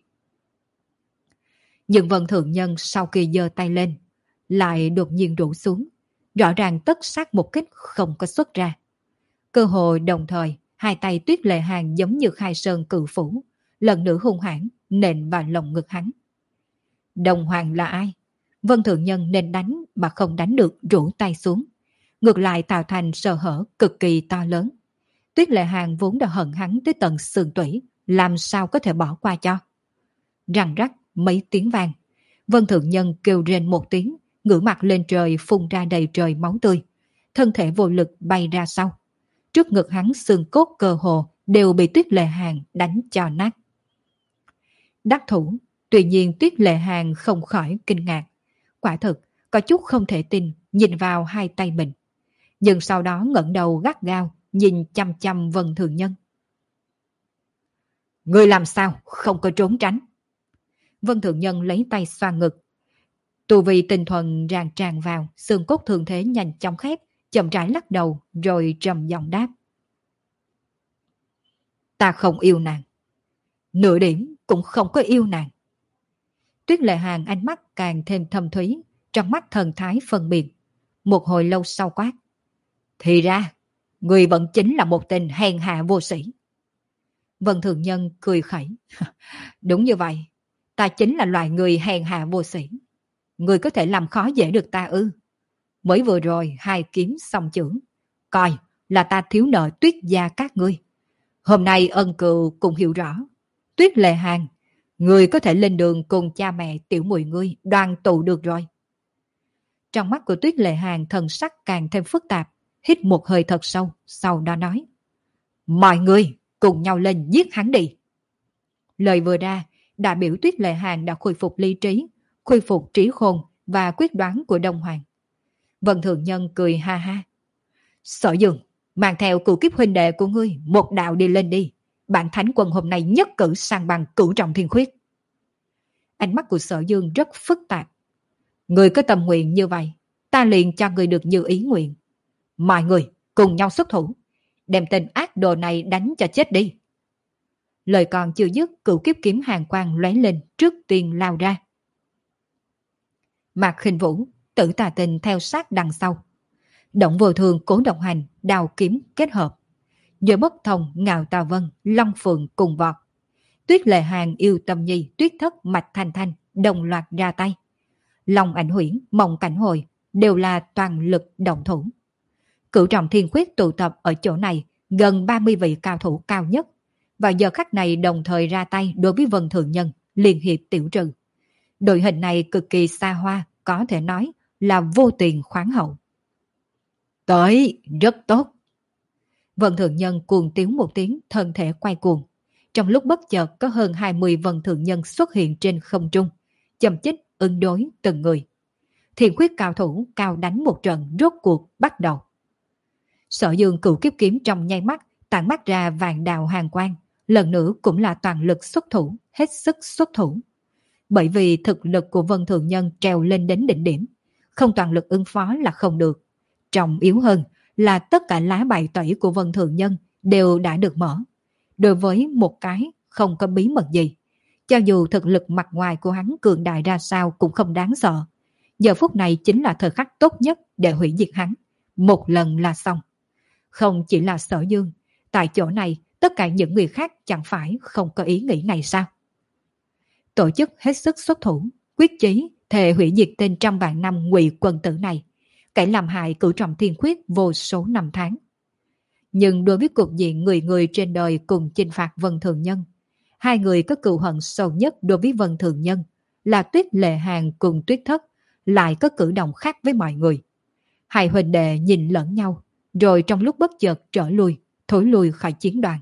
Nhưng Vân Thượng Nhân sau khi giơ tay lên, lại đột nhiên rủ xuống, rõ ràng tất sát một kích không có xuất ra. Cơ hội đồng thời, hai tay Tuyết Lệ Hàng giống như khai sơn cự phủ, lần nữa hung hãn nện vào lồng ngực hắn. Đồng Hoàng là ai? Vân Thượng Nhân nên đánh mà không đánh được, rủ tay xuống. Ngược lại tạo thành sơ hở cực kỳ to lớn. Tuyết Lệ Hàng vốn đã hận hắn tới tận xương tủy, làm sao có thể bỏ qua cho. Răng rắc mấy tiếng vang, Vân Thượng Nhân kêu rên một tiếng, ngửa mặt lên trời phun ra đầy trời máu tươi. Thân thể vô lực bay ra sau. Trước ngực hắn xương cốt cơ hồ đều bị Tuyết Lệ Hàng đánh cho nát. Đắc thủ, tuy nhiên Tuyết Lệ Hàng không khỏi kinh ngạc. Quả thực, có chút không thể tin nhìn vào hai tay mình. Nhưng sau đó ngẩng đầu gắt gao, nhìn chăm chăm Vân Thượng Nhân. Ngươi làm sao không có trốn tránh? Vân Thượng Nhân lấy tay xoa ngực. Tu vi tinh thuần ràng tràn vào, xương cốt thường thế nhanh chóng khép, chậm rãi lắc đầu rồi trầm giọng đáp. Ta không yêu nàng. Nửa điểm cũng không có yêu nàng. Tuyết Lệ Hàng ánh mắt càng thêm thâm thúy, trong mắt thần thái phân biệt. Một hồi lâu sau quát. Thì ra, người vẫn chính là một tên hèn hạ vô sĩ. Vân Thượng Nhân cười khẩy. Đúng như vậy, ta chính là loại người hèn hạ vô sĩ. Người có thể làm khó dễ được ta ư? Mới vừa rồi hai kiếm song chưởng, coi là ta thiếu nợ Tuyết gia các ngươi. Hôm nay ân cừu cùng hiểu rõ. Tuyết Lệ Hàng, người có thể lên đường cùng cha mẹ tiểu muội ngươi đoàn tụ được rồi. Trong mắt của Tuyết Lệ Hàng thần sắc càng thêm phức tạp, hít một hơi thật sâu, sau đó nói. Mọi người cùng nhau lên giết hắn đi. Lời vừa ra, đại biểu Tuyết Lệ Hàng đã khôi phục lý trí, khôi phục trí khôn và quyết đoán của Đông Hoàng. Vân Thượng Nhân cười ha ha. Sở Dương, mang theo cửu kiếp huynh đệ của ngươi một đạo đi lên đi. Bản thánh quân hôm nay nhất cử sang bằng cửu trọng thiên khuyết. Ánh mắt của Sở Dương rất phức tạp. Người có tâm nguyện như vậy, ta liền cho người được như ý nguyện. Mọi người cùng nhau xuất thủ, đem tên ác đồ này đánh cho chết đi. Lời còn chưa dứt, cửu kiếp kiếm hàng quang lóe lên, trước tiên lao ra. Mạc Khinh Vũ, Tử Tà Tinh theo sát đằng sau. Động Vô Thường, Cố Độc Hành, đao kiếm kết hợp. Giữa Bất Thông, Ngạo Tà Vân, Long Phượng cùng vọt. Tuyết Lệ Hàng, Yêu Tâm Nhi, Tuyết Thất, Mạch Thanh Thanh đồng loạt ra tay. Long Ảnh Huyễn, Mộng Cảnh Hồi đều là toàn lực động thủ. Cửu Trọng Thiên Quyết tụ tập ở chỗ này gần ba mươi vị cao thủ cao nhất, và giờ khắc này đồng thời ra tay đối với Vân Thường Nhân, liên hiệp tiểu trừ. Đội hình này cực kỳ xa hoa, có thể nói là vô tiền khoáng hậu. Tới, rất tốt. Vân Thường Nhân cuồng tiếu một tiếng, thân thể quay cuồng. Trong lúc bất chợt có hơn hai mươi Vân Thường Nhân xuất hiện trên không trung, chầm chích ứng đối từng người. Thiên Quyết cao thủ cao đánh một trận rốt cuộc bắt đầu. Sở Dương cửu kiếp kiếm trong nháy mắt tản mắt ra vàng đào hàng quang, lần nữa cũng là toàn lực xuất thủ, hết sức xuất thủ. Bởi vì thực lực của Vân Thường Nhân treo lên đến đỉnh điểm, không toàn lực ứng phó là không được. Trọng yếu hơn là tất cả lá bài tẩy của Vân Thường Nhân đều đã được mở. Đối với một cái không có bí mật gì, cho dù thực lực mặt ngoài của hắn cường đại ra sao cũng không đáng sợ. Giờ phút này chính là thời khắc tốt nhất để hủy diệt hắn. Một lần là xong. Không chỉ là Sở Dương, tại chỗ này tất cả những người khác chẳng phải không có ý nghĩ này sao? Tổ chức hết sức xuất thủ, quyết chí thề hủy diệt tên trăm vạn năm ngụy quân tử này, kẻ làm hại Cửu Trọng Thiên Quyết vô số năm tháng. Nhưng đối với cục diện người người trên đời cùng chinh phạt Vân Thường Nhân, hai người có cừu hận sâu nhất đối với Vân Thường Nhân là Tuyết Lệ Hàng cùng Tuyết Thất lại có cử động khác với mọi người. Hai huynh đệ nhìn lẫn nhau, rồi trong lúc bất chợt trở lui, thối lui khỏi chiến đoàn.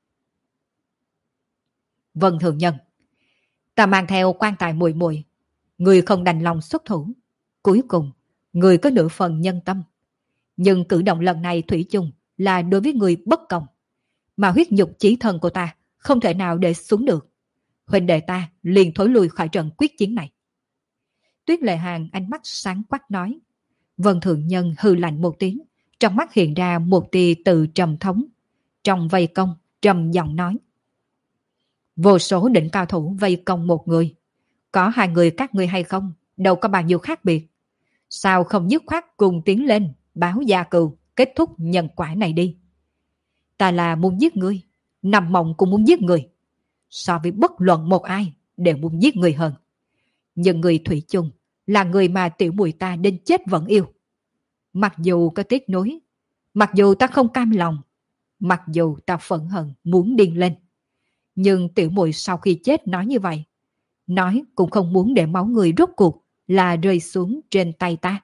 Vân Thường Nhân, ta mang theo quan tài muội muội, người không đành lòng xuất thủ. Cuối cùng, người có nửa phần nhân tâm. Nhưng cử động lần này thủy chung là đối với người bất công. Mà huyết nhục chí thân của ta không thể nào để xuống được. Huynh đệ ta liền thối lui khỏi trận quyết chiến này. Tuyết Lệ Hàng ánh mắt sáng quắc nói. Vân Thường Nhân hư lạnh một tiếng, trong mắt hiện ra một tia từ trầm thống. Trong vây công, trầm giọng nói. Vô số đỉnh cao thủ vây công một người. Có hai người các ngươi hay không, đâu có bao nhiêu khác biệt. Sao không dứt khoát cùng tiến lên, báo gia cừu, kết thúc nhân quả này đi. Ta là muốn giết ngươi, nằm mộng cũng muốn giết người. So với bất luận một ai, đều muốn giết người hơn. Nhưng người thủy chung là người mà tiểu muội ta đến chết vẫn yêu. Mặc dù có tiếc nuối, mặc dù ta không cam lòng, mặc dù ta phẫn hận muốn điên lên, nhưng tiểu muội sau khi chết nói như vậy, nói cũng không muốn để máu người rốt cuộc là rơi xuống trên tay ta.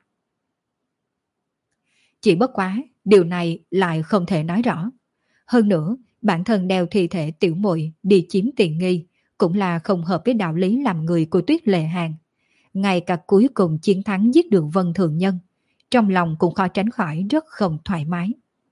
Chỉ bất quá, điều này lại không thể nói rõ. Hơn nữa, bản thân đeo thi thể tiểu muội đi chiếm tiện nghi cũng là không hợp với đạo lý làm người của Tuyết Lệ Hàng. Ngay cả cuối cùng chiến thắng giết được Vân Thường Nhân, trong lòng cũng khó tránh khỏi rất không thoải mái.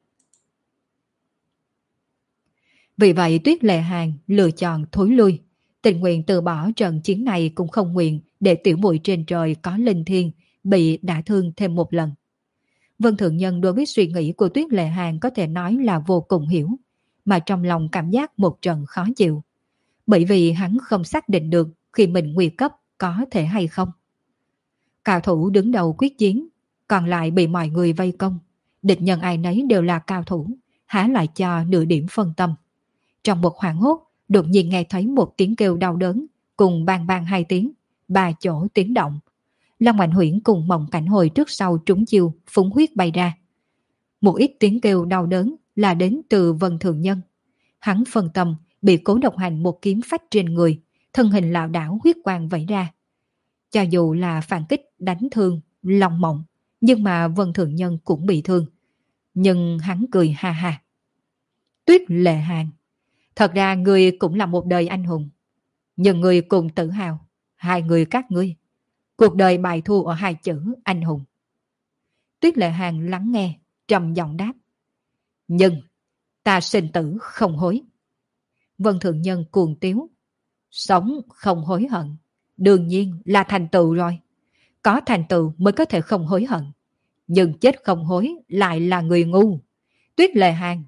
Vì vậy Tuyết Lệ Hàng lựa chọn thối lui, tình nguyện từ bỏ trận chiến này cũng không nguyện để tiểu muội trên trời có linh thiêng bị đả thương thêm một lần. Vân Thường Nhân đối với suy nghĩ của Tuyết Lệ Hàng có thể nói là vô cùng hiểu, mà trong lòng cảm giác một trận khó chịu. Bởi vì hắn không xác định được khi mình nguy cấp có thể hay không. Cao thủ đứng đầu quyết chiến, còn lại bị mọi người vây công. Địch nhân ai nấy đều là cao thủ, há lại cho nửa điểm phân tâm. Trong một hoảng hốt, đột nhiên nghe thấy một tiếng kêu đau đớn, cùng bang bang hai tiếng, ba chỗ tiếng động. Long Ảnh Huyễn cùng Mộng Cảnh Hồi trước sau trúng chiêu, phúng huyết bay ra. Một ít tiếng kêu đau đớn là đến từ Vân Thường Nhân. Hắn phân tâm, bị Cố Độc Hành một kiếm phách trên người, thân hình lảo đảo huyết quang vẩy ra. Cho dù là phản kích đánh thương Long Mộng, nhưng mà Vân Thường Nhân cũng bị thương. Nhưng hắn cười ha ha. Tuyết Lệ Hàng, thật ra ngươi cũng là một đời anh hùng. Nhưng ngươi cùng tự hào, hai người các ngươi, cuộc đời bài thua ở hai chữ anh hùng. Tuyết Lệ Hàng lắng nghe, trầm giọng đáp. Nhưng ta sinh tử không hối. Vân Thường Nhân cuồng tiếu. Sống không hối hận, đương nhiên là thành tựu rồi. Có thành tựu mới có thể không hối hận. Nhưng chết không hối lại là người ngu. Tuyết Lệ Hàng,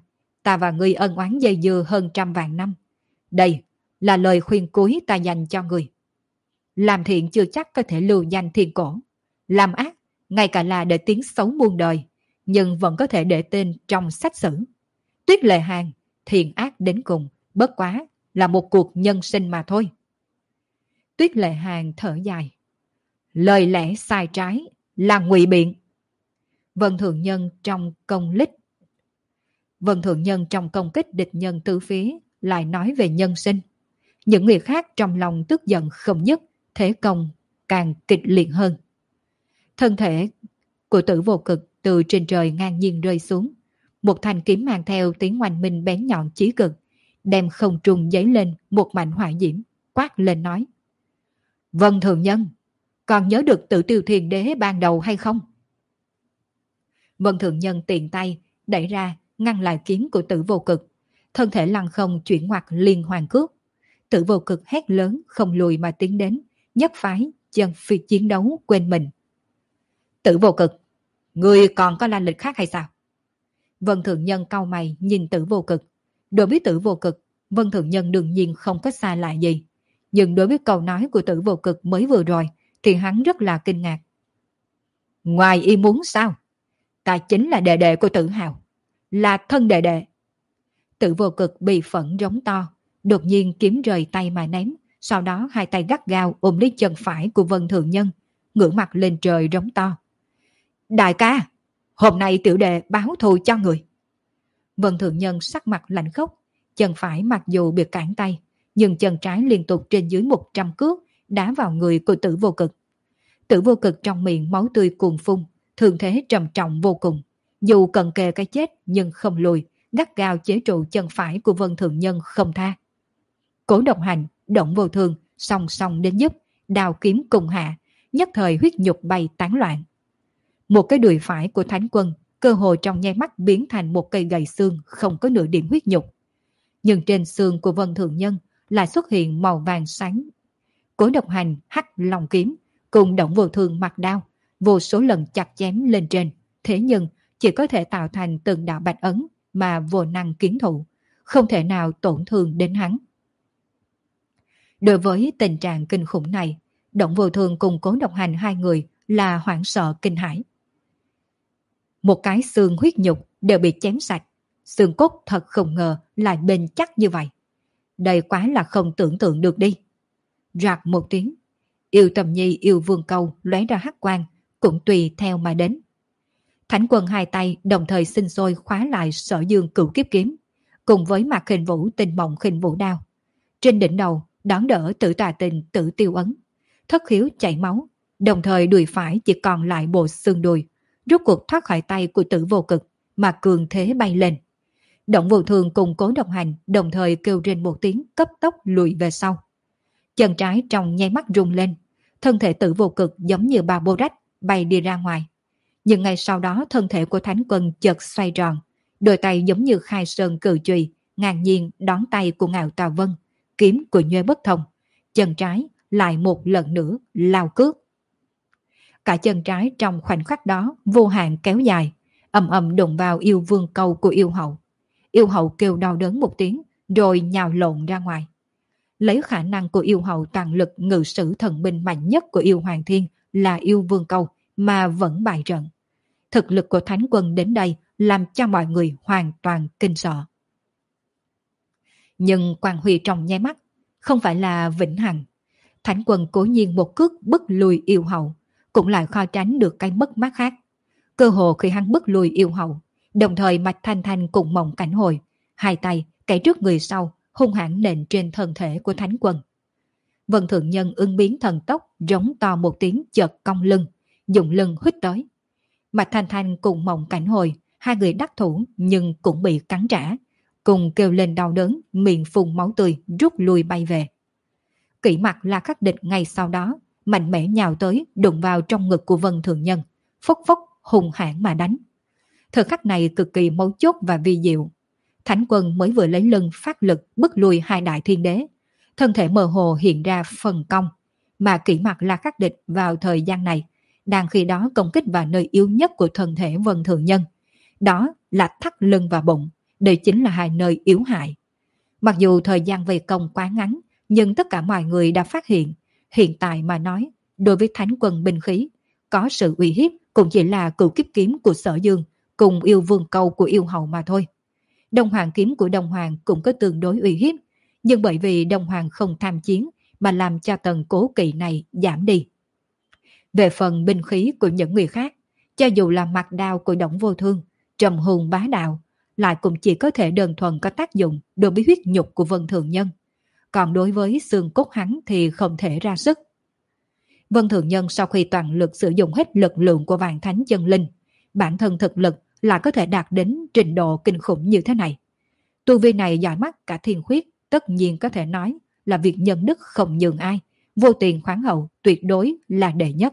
ta và ngươi ân oán dây dưa hơn trăm vạn năm. Đây là lời khuyên cuối ta dành cho ngươi. Làm thiện chưa chắc có thể lưu danh thiên cổ. Làm ác, ngay cả là để tiếng xấu muôn đời, nhưng vẫn có thể để tên trong sách sử. Tuyết Lệ Hàn, thiện ác đến cùng, bất quá là một cuộc nhân sinh mà thôi. Tuyết Lệ Hàn thở dài. Lời lẽ sai trái là ngụy biện. Vân Thượng Nhân trong công lích Vân Thượng Nhân trong công kích địch nhân tứ phía lại nói về nhân sinh. Những người khác trong lòng tức giận không dứt, thế công càng kịch liệt hơn. Thân thể của Tử Vô Cực từ trên trời ngang nhiên rơi xuống. Một thanh kiếm mang theo tiếng oanh minh bén nhọn chí cực, đem không trung giấy lên một mảnh hỏa diễm, quát lên nói. Vân Thượng Nhân, còn nhớ được Tử Tiêu Thiên Đế ban đầu hay không? Vân Thượng Nhân tiện tay đẩy ra ngăn lại kiếm của Tử Vô Cực, thân thể lăng không chuyển ngoặt liên hoàn cước. Tử Vô Cực hét lớn không lùi mà tiến đến, nhất phái chân phi chiến đấu quên mình. Tử Vô Cực, ngươi còn có la lịch khác hay sao? Vân Thượng Nhân cau mày nhìn Tử Vô Cực. Đối với Tử Vô Cực, Vân Thượng Nhân đương nhiên không có xa lạ gì. Nhưng đối với câu nói của Tử Vô Cực mới vừa rồi thì hắn rất là kinh ngạc. Ngoài ý muốn sao? Ta chính là đệ đệ của Tử Hào, là thân đệ đệ. Tử Vô Cực bị phẫn rống to, đột nhiên kiếm rời tay mà ném, sau đó hai tay gắt gao ôm lấy chân phải của Vân Thượng Nhân, ngửa mặt lên trời rống to. Đại ca, hôm nay tiểu đệ báo thù cho người. Vân Thượng Nhân sắc mặt lạnh khốc, chân phải mặc dù bị cản tay, nhưng chân trái liên tục trên dưới một trăm cước đá vào người của Tử Vô Cực. Tử Vô Cực trong miệng máu tươi cuồn phun, thương thế trầm trọng vô cùng. Dù cận kề cái chết nhưng không lùi, gắt gao chế trụ chân phải của Vân Thượng Nhân không tha. Cố Độc Hành, Động Vô Thương song song đến giúp, đào kiếm cùng hạ, nhất thời huyết nhục bay tán loạn. Một cái đùi phải của Thánh Quân cơ hồ trong nháy mắt biến thành một cây gậy xương không có nửa điểm huyết nhục. Nhưng trên xương của Vân Thượng Nhân lại xuất hiện màu vàng sáng. Cố Độc Hành hắc lòng kiếm cùng Động Vô Thương mặc đao, vô số lần chặt chém lên trên, thế nhưng chỉ có thể tạo thành từng đạo bạch ấn mà vô năng kiến thụ, không thể nào tổn thương đến hắn. Đối với tình trạng kinh khủng này, Động Vô Thương cùng Cố Độc Hành hai người là hoảng sợ kinh hãi. Một cái xương huyết nhục đều bị chém sạch, xương cốt thật không ngờ lại bền chắc như vậy. Đây quá là không tưởng tượng được đi. Rạc một tiếng, Yêu Tầm Nhi Yêu Vương Câu lóe ra hắc quang, cũng tùy theo mà đến. Thánh Quân hai tay đồng thời sinh sôi khóa lại Sở Dương Cửu Kiếp Kiếm, cùng với Mạc Khinh Vũ Tinh Mộng Khinh Vũ Đao. Trên đỉnh đầu đón đỡ Tử Tà Tình Tử Tiêu Ấn, thất khiếu chảy máu, đồng thời đùi phải chỉ còn lại bộ xương đùi, rốt cuộc thoát khỏi tay của Tử Vô Cực mà cường thế bay lên. Động Vô Thương cùng Cố Độc Hành đồng thời kêu trên một tiếng cấp tốc lùi về sau. Chân trái trong nháy mắt rung lên, thân thể Tử Vô Cực giống như ba bô rách bay đi ra ngoài. Nhưng ngay sau đó thân thể của Thánh Quân chợt xoay tròn, đôi tay giống như khai sơn cự chùy ngang nhiên đón tay của Ngạo Tà Vân, kiếm của Nhuê Bất Thông, chân trái lại một lần nữa lao cước. Cả chân trái trong khoảnh khắc đó vô hạn kéo dài, ầm ầm đụng vào Yêu Vương Câu của Yêu Hậu. Yêu Hậu kêu đau đớn một tiếng rồi nhào lộn ra ngoài. Lấy khả năng của Yêu Hậu toàn lực ngự sử thần binh mạnh nhất của Yêu Hoàng Thiên là Yêu Vương Câu mà vẫn bại trận. Thực lực của Thánh Quân đến đây làm cho mọi người hoàn toàn kinh sợ. Nhưng quang huy trong nháy mắt không phải là vĩnh hằng. Thánh Quân cố nhiên một cước bức lùi Yêu Hậu, cũng lại khó tránh được cái mất mát khác. Cơ hồ khi hắn bức lùi Yêu Hậu, đồng thời Mạch Thanh Thanh cùng Mộng Cảnh Hồi, hai tay kẻ trước người sau hung hãn nện trên thân thể của Thánh Quân. Vân Thượng Nhân ứng biến thần tốc, rống to một tiếng chợt cong lưng, dùng lưng huýt tới. Mạch Thanh Thanh cùng Mộng Cảnh Hồi, hai người đắc thủ nhưng cũng bị cắn trả, cùng kêu lên đau đớn, miệng phun máu tươi, rút lui bay về. Kỷ Mặc La Khắc Địch ngay sau đó mạnh mẽ nhào tới, đụng vào trong ngực của Vân Thượng Nhân, phốc phốc hùng hãn mà đánh. Thời khắc này cực kỳ mấu chốt và vi diệu. Thánh Quân mới vừa lấy lưng phát lực bức lùi hai đại thiên đế, thân thể mơ hồ hiện ra phần cong, mà Kỷ Mặc La Khắc Địch vào thời gian này đang khi đó công kích vào nơi yếu nhất của thân thể Vân Thượng Nhân, đó là thắt lưng và bụng, đây chính là hai nơi yếu hại. Mặc dù thời gian vây công quá ngắn, nhưng tất cả mọi người đã phát hiện, hiện tại mà nói, đối với thánh quân binh khí, có sự uy hiếp cũng chỉ là cửu kiếp kiếm của Sở Dương cùng yêu vương câu của yêu hậu mà thôi. Đông Hoàng kiếm của Đông Hoàng cũng có tương đối uy hiếp, nhưng bởi vì Đông Hoàng không tham chiến mà làm cho tầng cố kỵ này giảm đi. Về phần binh khí của những người khác, cho dù là mặt đao của Đổng Vô Thương, trầm hùng bá đạo, lại cũng chỉ có thể đơn thuần có tác dụng đối với huyết nhục của Vân Thường Nhân. Còn đối với xương cốt hắn thì không thể ra sức. Vân Thường Nhân sau khi toàn lực sử dụng hết lực lượng của Vạn Thánh Chân Linh, bản thân thực lực lại có thể đạt đến trình độ kinh khủng như thế này. Tu vi này giỏi mắt cả thiên khuyết, tất nhiên có thể nói là việc nhân đức không nhường ai, vô tiền khoáng hậu tuyệt đối là đệ nhất.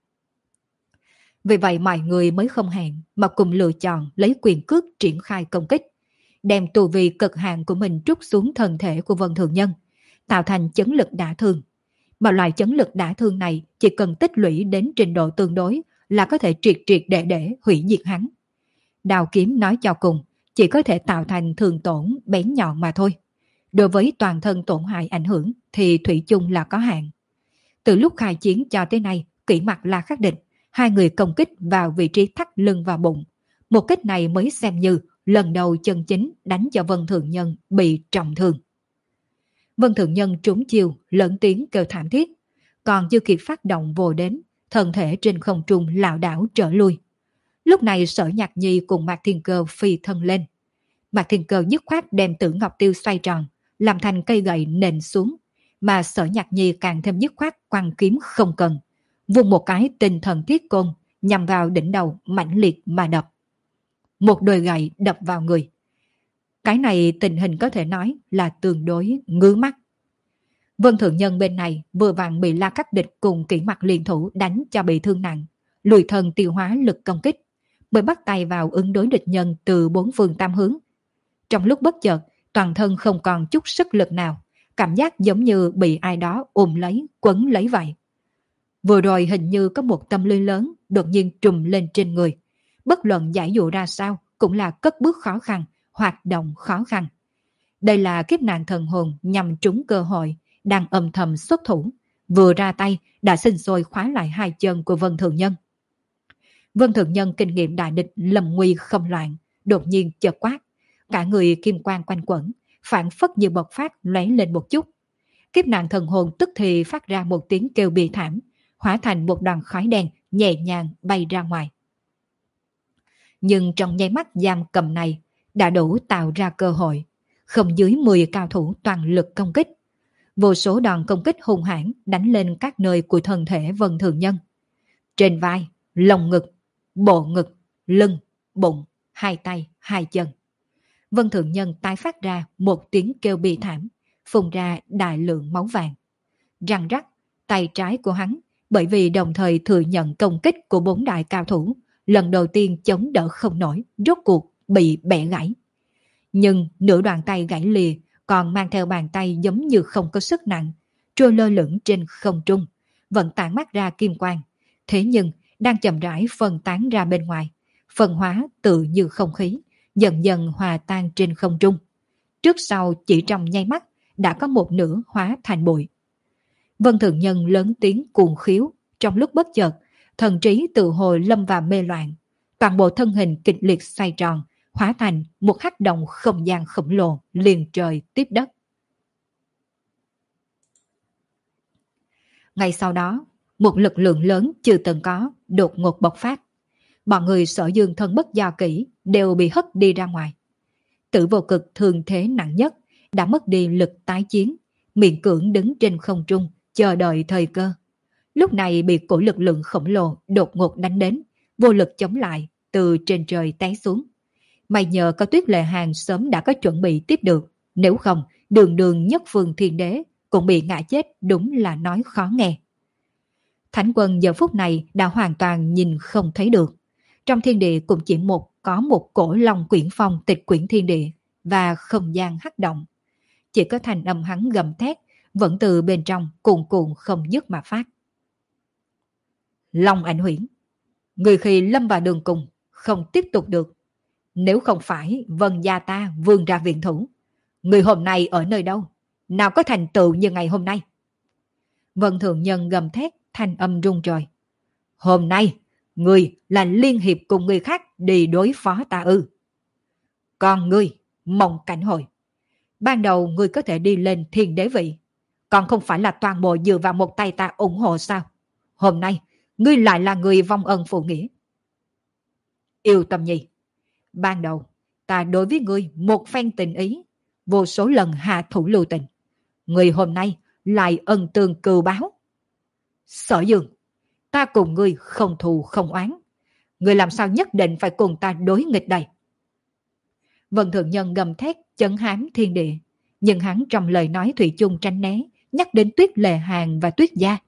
Vì vậy mọi người mới không hẹn mà cùng lựa chọn lấy quyền cước triển khai công kích, đem tu vi cực hạn của mình trút xuống thân thể của Vân Thường Nhân, tạo thành chấn lực đả thương. Mà loại chấn lực đả thương này chỉ cần tích lũy đến trình độ tương đối là có thể triệt triệt để để hủy diệt hắn. Đao kiếm nói cho cùng chỉ có thể tạo thành thương tổn bén nhọn mà thôi. Đối với toàn thân tổn hại ảnh hưởng thì thủy chung là có hạn. Từ lúc khai chiến cho tới nay, Kỷ Mặc La khắc định hai người công kích vào vị trí thắt lưng và bụng. Một kích này mới xem như lần đầu chân chính đánh cho Vân Thường Nhân bị trọng thương. Vân Thường Nhân trúng chiêu, lớn tiếng kêu thảm thiết. Còn chưa kịp phát động vồ đến, thân thể trên không trung lảo đảo trở lui. Lúc này Sở Nhạc Nhi cùng Mạc Thiên Cơ phi thân lên. Mạc Thiên Cơ dứt khoát đem Tử Ngọc Tiêu xoay tròn, làm thành cây gậy nện xuống, mà Sở Nhạc Nhi càng thêm dứt khoát quăng kiếm không cần, vung một cái tinh thần thiết côn nhằm vào đỉnh đầu mãnh liệt mà đập. Một đôi gậy đập vào người. Cái này tình hình có thể nói là tương đối ngứa mắt. Vân Thượng Nhân bên này vừa vặn bị La Khắc Địch cùng Kỷ Mặc liên thủ đánh cho bị thương nặng, lùi thân tiêu hóa lực công kích, mới bắt tay vào ứng đối địch nhân từ bốn phương tam hướng. Trong lúc bất chợt, toàn thân không còn chút sức lực nào, cảm giác giống như bị ai đó ôm lấy, quấn lấy vậy. Vừa rồi hình như có một tâm lưới lớn đột nhiên trùm lên trên người. Bất luận giải dụ ra sao cũng là cất bước khó khăn, hoạt động khó khăn. Đây là kiếp nạn thần hồn nhằm trúng cơ hội, đang âm thầm xuất thủ. Vừa ra tay đã sinh sôi khóa lại hai chân của Vân Thường Nhân. Vân Thường Nhân kinh nghiệm đại địch lầm nguy không loạn, đột nhiên chợt quát. Cả người kim quang quanh quẩn, phản phất như bộc phát lóe lên một chút. Kiếp nạn thần hồn tức thì phát ra một tiếng kêu bi thảm, hóa thành một đoàn khói đen nhẹ nhàng bay ra ngoài. Nhưng trong nháy mắt giam cầm này đã đủ tạo ra cơ hội, không dưới mười cao thủ toàn lực công kích. Vô số đòn công kích hung hãn đánh lên các nơi của thân thể Vân Thường Nhân. Trên vai, lồng ngực, bộ ngực, lưng, bụng, hai tay, hai chân. Vân Thường Nhân tái phát ra một tiếng kêu bi thảm, phun ra đại lượng máu vàng. Răng rắc, tay trái của hắn bởi vì đồng thời thừa nhận công kích của bốn đại cao thủ, lần đầu tiên chống đỡ không nổi, rốt cuộc bị bẻ gãy. Nhưng nửa đoạn tay gãy lìa còn mang theo bàn tay giống như không có sức nặng, trôi lơ lửng trên không trung, vẫn tản mát ra kim quang. Thế nhưng đang chậm rãi phân tán ra bên ngoài, phân hóa tự như không khí, dần dần hòa tan trên không trung. Trước sau chỉ trong nháy mắt đã có một nửa hóa thành bụi. Vân Thường Nhân lớn tiếng cuồng khiếu, trong lúc bất chợt, thần trí tự hồi lâm vào mê loạn, toàn bộ thân hình kịch liệt xoay tròn, hóa thành một hắc động không gian khổng lồ liền trời tiếp đất. Ngay sau đó, một lực lượng lớn chưa từng có đột ngột bộc phát. Bọn người Sở Dương thân bất do kỹ đều bị hất đi ra ngoài. Tử Vô Cực thương thế nặng nhất đã mất đi lực tái chiến, miễn cưỡng đứng trên không trung chờ đợi thời cơ. Lúc này bị cổ lực lượng khổng lồ đột ngột đánh đến, vô lực chống lại, từ trên trời té xuống. May nhờ có Tuyết Lệ Hàn sớm đã có chuẩn bị tiếp được, nếu không đường đường nhất phương thiên đế cũng bị ngã chết, đúng là nói khó nghe. Thánh quân giờ phút này đã hoàn toàn nhìn không thấy được. Trong thiên địa cũng chỉ một có một cổ long quyển phong tịch quyển thiên địa và không gian hắc động. Chỉ có thành âm hắn gầm thét vẫn từ bên trong cuồn cuộn không dứt mà phát. Long Ảnh Huyễn, người khi lâm vào đường cùng, không tiếp tục được. Nếu không phải Vân gia ta vươn ra viện thủ, người hôm nay ở nơi đâu? Nào có thành tựu như ngày hôm nay? Vân Thượng Nhân gầm thét, thanh âm rung trời. Hôm nay, người là liên hiệp cùng người khác đi đối phó ta ư? Còn ngươi, Mộng Cảnh Hồi, ban đầu ngươi có thể đi lên thiên đế vị, còn không phải là toàn bộ dựa vào một tay ta ủng hộ sao? Hôm nay, ngươi lại là người vong ân phụ nghĩa. Yêu Tâm Nhi, ban đầu ta đối với ngươi một phen tình ý, vô số lần hạ thủ lưu tình. Ngươi hôm nay lại ân tương cừu báo. Sở Dương, ta cùng ngươi không thù không oán. Ngươi làm sao nhất định phải cùng ta đối nghịch đây? Vân Thượng Nhân gầm thét chấn hám thiên địa, nhưng hắn trong lời nói thủy chung tránh né, nhắc đến Tuyết Lệ Hàn và Tuyết Gia.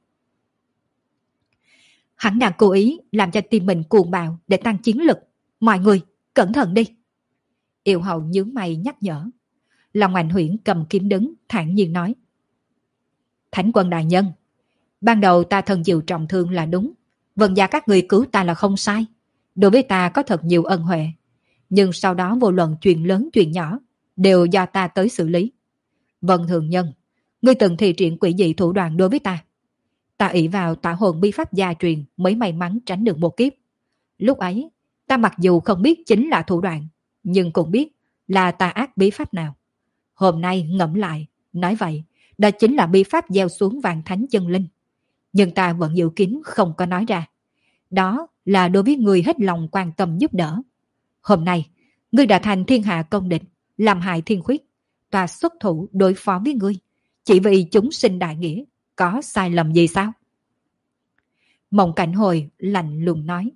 Hắn đang cố ý làm cho tim mình cuồng bạo để tăng chiến lực. Mọi người, cẩn thận đi. Yêu hậu nhướng mày nhắc nhở. Long Ảnh Huyễn cầm kiếm đứng, thản nhiên nói. Thánh quân đại nhân, ban đầu ta thân chịu trọng thương là đúng. Vân gia các người cứu ta là không sai. Đối với ta có thật nhiều ân huệ. Nhưng sau đó vô luận chuyện lớn chuyện nhỏ đều do ta tới xử lý. Vân Thượng Nhân, ngươi từng thi triển quỷ dị thủ đoạn đối với ta. Ta ỷ vào tỏa hồn bí pháp gia truyền mới may mắn tránh được một kiếp. Lúc ấy, ta mặc dù không biết chính là thủ đoạn, nhưng cũng biết là tà ác bí pháp nào. Hôm nay ngẫm lại, nói vậy, đó chính là bí pháp gieo xuống vạn thánh chân linh. Nhưng ta vẫn giữ kín không có nói ra. Đó là đối với người hết lòng quan tâm giúp đỡ. Hôm nay, ngươi đã thành thiên hạ công địch, làm hại thiên khuyết. Ta xuất thủ đối phó với ngươi, chỉ vì chúng sinh đại nghĩa, có sai lầm gì sao? Mộng Cảnh Hồi lạnh lùng nói.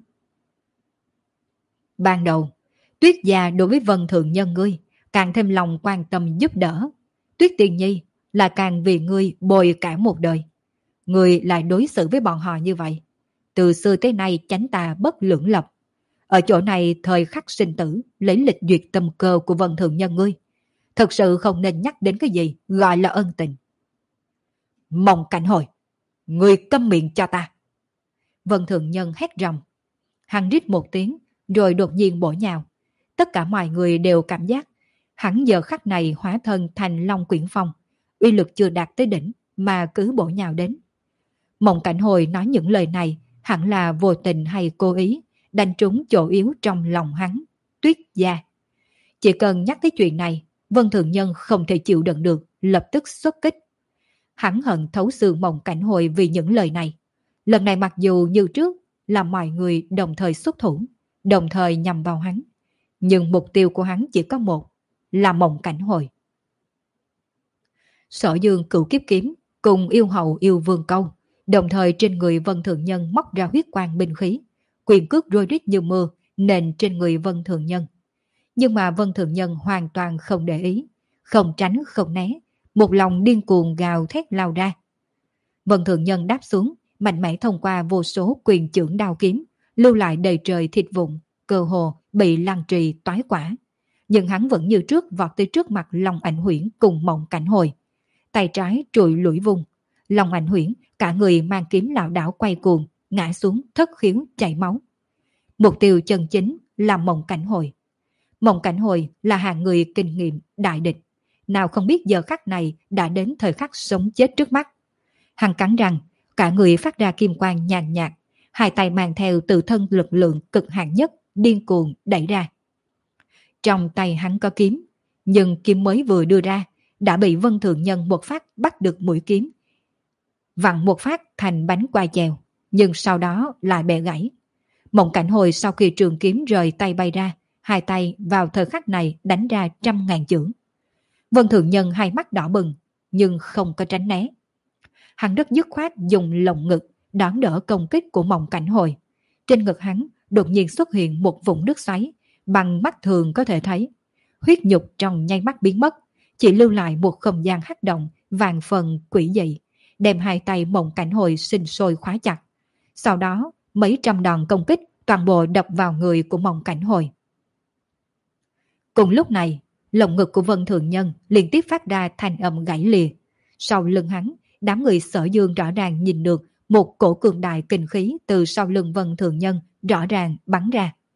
Ban đầu, Tuyết gia đối với Vân Thượng Nhân ngươi càng thêm lòng quan tâm giúp đỡ. Tuyết Tiên Nhi là càng vì ngươi bồi cả một đời. Ngươi lại đối xử với bọn họ như vậy. Từ xưa tới nay chánh tà bất lưỡng lập. Ở chỗ này thời khắc sinh tử lấy lịch duyệt tâm cơ của Vân Thượng Nhân ngươi. Thật sự không nên nhắc đến cái gì gọi là ân tình. Mộng Cảnh Hồi, ngươi câm miệng cho ta. Vân Thượng Nhân hét rầm. Hắn rít một tiếng rồi đột nhiên bổ nhào. Tất cả mọi người đều cảm giác hắn giờ khắc này hóa thân thành Long Quyển Phong, uy lực chưa đạt tới đỉnh mà cứ bổ nhào đến. Mộng Cảnh Hồi nói những lời này hẳn là vô tình hay cố ý đánh trúng chỗ yếu trong lòng hắn, Tuyết gia. Chỉ cần nhắc tới chuyện này, Vân Thượng Nhân không thể chịu đựng được, lập tức xuất kích. Hắn hận thấu xương Mộng Cảnh Hồi vì những lời này. Lần này mặc dù như trước là mọi người đồng thời xuất thủ, đồng thời nhằm vào hắn, nhưng mục tiêu của hắn chỉ có một, là Mộng Cảnh Hồi. Sở Dương Cửu Kiếp Kiếm cùng yêu hậu yêu vương câu, đồng thời trên người Vân Thượng Nhân móc ra huyết quang binh khí, quyền cước rôi rít như mưa nền trên người Vân Thượng Nhân. Nhưng mà Vân Thượng Nhân hoàn toàn không để ý, không tránh không né, một lòng điên cuồng gào thét lao ra. Vân Thượng Nhân đáp xuống, mạnh mẽ thông qua vô số quyền chưởng đao kiếm, lưu lại đầy trời thịt vụn, cơ hồ bị lăng trì toái quả. Nhưng hắn vẫn như trước vọt tới trước mặt Long Ảnh Huyễn cùng Mộng Cảnh Hồi. Tay trái trụi lũi vùng, Long Ảnh Huyễn cả người mang kiếm lảo đảo quay cuồng, ngã xuống thất khiếu chảy máu. Mục tiêu chân chính là Mộng Cảnh Hồi. Mộng Cảnh Hồi là hạng người kinh nghiệm đại địch, nào không biết giờ khắc này đã đến thời khắc sống chết trước mắt. Hắn cắn răng, cả người phát ra kim quang nhàn nhạt, hai tay mang theo tự thân lực lượng cực hạn nhất, điên cuồng đẩy ra. Trong tay hắn có kiếm, nhưng kiếm mới vừa đưa ra đã bị Vân Thượng Nhân một phát bắt được mũi kiếm, vặn một phát thành bánh quai chèo, nhưng sau đó lại bẻ gãy. Mộng Cảnh Hồi sau khi trường kiếm rời tay bay ra, hai tay vào thời khắc này đánh ra trăm ngàn chưởng. Vân Thượng Nhân hai mắt đỏ bừng, nhưng không có tránh né. Hắn rất dứt khoát dùng lồng ngực đón đỡ công kích của Mộng Cảnh Hồi. Trên ngực hắn đột nhiên xuất hiện một vũng nước xoáy, bằng mắt thường có thể thấy. Huyết nhục trong nháy mắt biến mất, chỉ lưu lại một không gian hắc động vàng phần quỷ dị, đem hai tay Mộng Cảnh Hồi sinh sôi khóa chặt. Sau đó, mấy trăm đòn công kích toàn bộ đập vào người của Mộng Cảnh Hồi. Cùng lúc này, lồng ngực của Vân Thượng Nhân liên tiếp phát ra thanh âm gãy lìa. Sau lưng hắn, đám người Sở Dương rõ ràng nhìn được một cổ cường đại kinh khí từ sau lưng Vân Thượng Nhân rõ ràng bắn ra.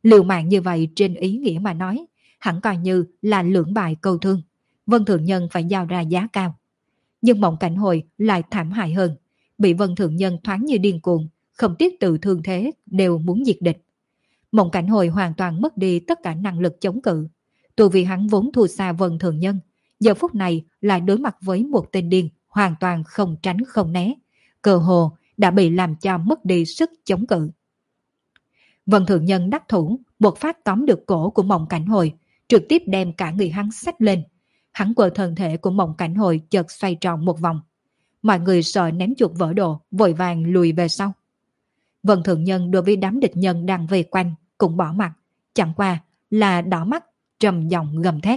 Liều mạng như vậy trên ý nghĩa mà nói, hẳn coi như là lưỡng bại câu thương. Vân Thượng Nhân phải giao ra giá cao. Nhưng Mộng Cảnh Hồi lại thảm hại hơn. Bị Vân Thượng Nhân thoáng như điên cuồng, không tiếc tự thương thế đều muốn diệt địch. Mộng Cảnh Hồi hoàn toàn mất đi tất cả năng lực chống cự. Tu vì hắn vốn thua xa Vân Thượng Nhân, giờ phút này lại đối mặt với một tên điên hoàn toàn không tránh không né. Cơ hồ đã bị làm cho mất đi sức chống cự. Vân Thượng Nhân đắc thủ, một phát tóm được cổ của Mộng Cảnh Hồi, trực tiếp đem cả người hắn xách lên. Hắn quờ thân thể của Mộng Cảnh Hồi chợt xoay tròn một vòng. Mọi người sợ ném chuột vỡ đồ, vội vàng lùi về sau. Vân Thượng Nhân đối với đám địch nhân đang vây quanh cũng bỏ mặt, chẳng qua là đỏ mắt, trầm giọng gầm thét.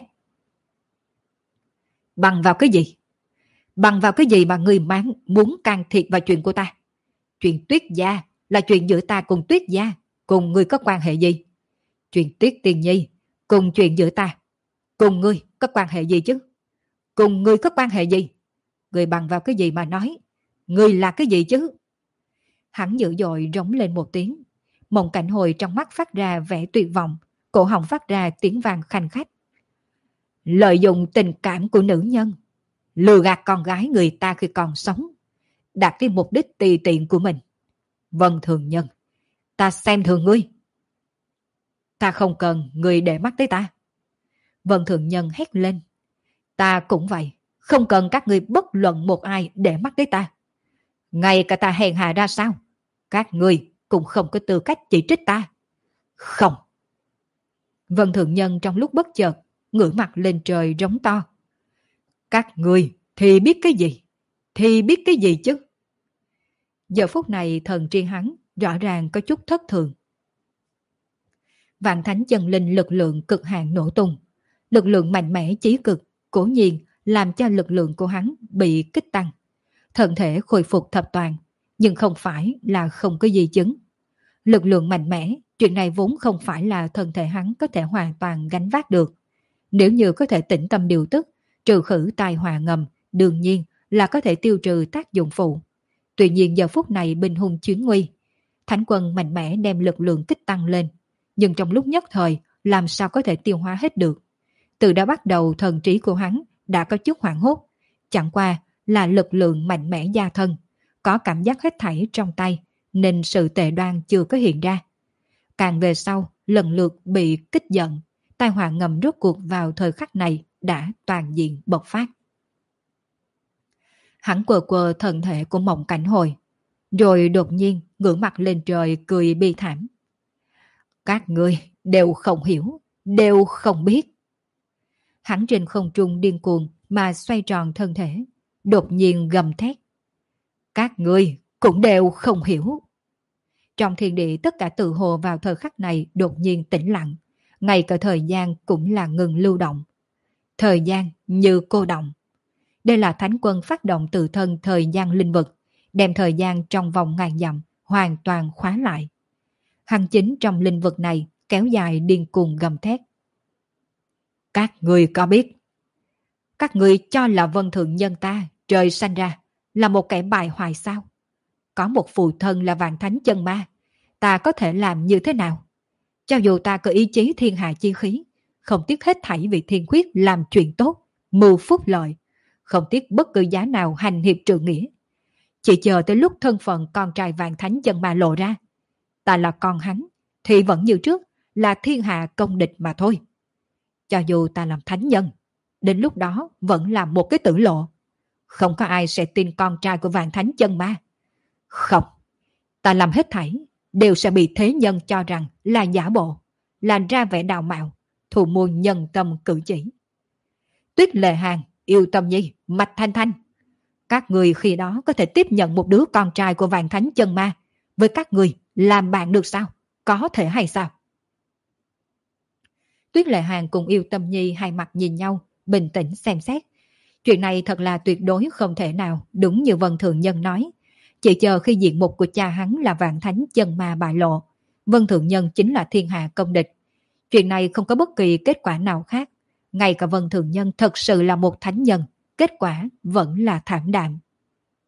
Bằng vào cái gì? Bằng vào cái gì mà người máng muốn can thiệp vào chuyện của ta? Chuyện Tuyết gia là chuyện giữa ta cùng Tuyết gia, cùng ngươi có quan hệ gì? Chuyện Tuyết Tiên Nhi cùng chuyện giữa ta, cùng ngươi có quan hệ gì chứ? Cùng ngươi có quan hệ gì? Ngươi bằng vào cái gì mà nói? Ngươi là cái gì chứ? Hắn dữ dội rống lên một tiếng. Mộng Cảnh Hồi trong mắt phát ra vẻ tuyệt vọng, cổ họng phát ra tiếng vang khanh khách. Lợi dụng tình cảm của nữ nhân, lừa gạt con gái người ta khi còn sống, đạt cái mục đích tùy tiện của mình. Vân Thường Nhân, ta xem thường ngươi. Ta không cần ngươi để mắt tới ta. Vân Thường Nhân hét lên. Ta cũng vậy, không cần các ngươi bất luận một ai để mắt tới ta. Ngay cả ta hèn hạ ra sao, các ngươi cũng không có tư cách chỉ trích ta. Không. Vân Thượng Nhân trong lúc bất chợt ngửa mặt lên trời rống to. Các ngươi thì biết cái gì? Thì biết cái gì chứ? Giờ phút này thần tri hắn rõ ràng có chút thất thường. Vạn Thánh Chân Linh lực lượng cực hạn nổ tung. Lực lượng mạnh mẽ chí cực, cố nhiên làm cho lực lượng của hắn bị kích tăng. Thân thể khôi phục thập toàn, nhưng không phải là không có gì chứng. Lực lượng mạnh mẽ, chuyện này vốn không phải là thân thể hắn có thể hoàn toàn gánh vác được. Nếu như có thể tĩnh tâm điều tức, trừ khử tai họa ngầm, đương nhiên là có thể tiêu trừ tác dụng phụ. Tuy nhiên giờ phút này binh hùng chuyến nguy, Thánh Quân mạnh mẽ đem lực lượng kích tăng lên, nhưng trong lúc nhất thời làm sao có thể tiêu hóa hết được. Từ đã bắt đầu thần trí của hắn đã có chút hoảng hốt, chẳng qua là lực lượng mạnh mẽ gia thân, có cảm giác hết thảy trong tay nên sự tệ đoan chưa có hiện ra. Càng về sau lần lượt bị kích giận, tai họa ngầm rốt cuộc vào thời khắc này đã toàn diện bộc phát. Hắn quờ quờ thân thể của Mộng Cảnh Hồi, rồi đột nhiên ngửa mặt lên trời cười bi thảm. Các ngươi đều không hiểu, đều không biết. Hắn trên không trung điên cuồng mà xoay tròn thân thể, đột nhiên gầm thét. Các ngươi cũng đều không hiểu. Trong thiên địa tất cả tự hồ vào thời khắc này đột nhiên tĩnh lặng, ngay cả thời gian cũng là ngừng lưu động. Thời gian như cô động. Đây là Thánh Quân phát động tự thân thời gian linh vực, đem thời gian trong vòng ngàn dặm hoàn toàn khóa lại. Hắn chính trong linh vực này kéo dài điên cuồng gầm thét. Các người có biết, các người cho là Vân Thượng Nhân ta trời sanh ra là một kẻ bại hoại sao? Có một phụ thân là Vạn Thánh Chân Ma, ta có thể làm như thế nào? Cho dù ta có ý chí thiên hạ chi khí, không tiếc hết thảy vì thiên khuyết làm chuyện tốt, mưu phúc lợi, không tiếc bất cứ giá nào hành hiệp trượng nghĩa. Chỉ chờ tới lúc thân phận con trai Vạn Thánh Chân Ma lộ ra, ta là con hắn, thì vẫn như trước là thiên hạ công địch mà thôi. Cho dù ta làm thánh nhân, đến lúc đó vẫn là một cái tử lộ. Không có ai sẽ tin con trai của Vạn Thánh Chân Ma. Không, ta làm hết thảy đều sẽ bị thế nhân cho rằng là giả bộ, là ra vẻ đạo mạo, thù môn nhân tâm cử chỉ. Tuyết Lệ Hàng, Yêu Tâm Nhi, Mạch Thanh Thanh, các người khi đó có thể tiếp nhận một đứa con trai của Vạn Thánh Chân Ma, với các người làm bạn được sao? Có thể hay sao? Tuyết Lệ Hàng cùng Yêu Tâm Nhi hai mặt nhìn nhau, bình tĩnh xem xét. Chuyện này thật là tuyệt đối không thể nào, đúng như Vân Thượng Nhân nói. Chỉ chờ khi diện mục của cha hắn là Vạn Thánh Chân Ma bại lộ, Vân Thượng Nhân chính là thiên hạ công địch. Chuyện này không có bất kỳ kết quả nào khác. Ngay cả Vân Thượng Nhân thật sự là một thánh nhân, kết quả vẫn là thảm đạm.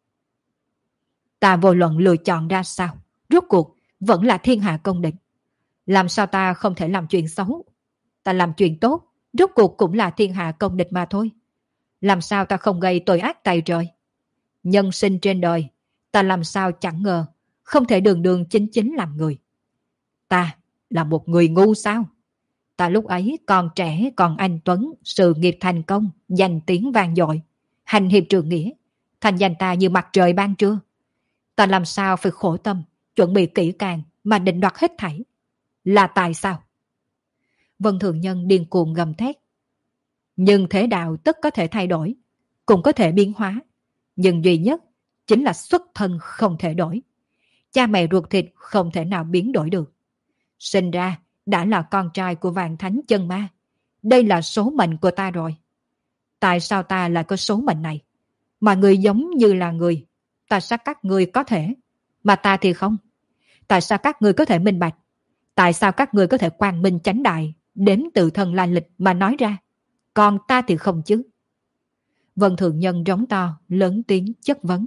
Ta vô luận lựa chọn ra sao, rốt cuộc vẫn là thiên hạ công địch. Làm sao ta không thể làm chuyện xấu? Ta làm chuyện tốt, rốt cuộc cũng là thiên hạ công địch mà thôi. Làm sao ta không gây tội ác tày trời? Nhân sinh trên đời, ta làm sao chẳng ngờ, không thể đường đường chính chính làm người. Ta là một người ngu sao? Ta lúc ấy còn trẻ, còn anh tuấn, sự nghiệp thành công, danh tiếng vang dội, hành hiệp trường nghĩa, thành danh ta như mặt trời ban trưa. Ta làm sao phải khổ tâm, chuẩn bị kỹ càng mà định đoạt hết thảy? Là tại sao? Vân Thường Nhân điên cuồng gầm thét. Nhưng thế đạo tất có thể thay đổi, cũng có thể biến hóa. Nhưng duy nhất chính là xuất thân không thể đổi. Cha mẹ ruột thịt không thể nào biến đổi được. Sinh ra đã là con trai của vạn thánh chân ma. Đây là số mệnh của ta rồi. Tại sao ta lại có số mệnh này? Mà người giống như là người. Tại sao các người có thể, mà ta thì không? Tại sao các người có thể minh bạch? Tại sao các người có thể quang minh chánh đại, đếm tự thân lai lịch mà nói ra? Còn ta thì không chứ? Vân Thường Nhân rống to, lớn tiếng chất vấn.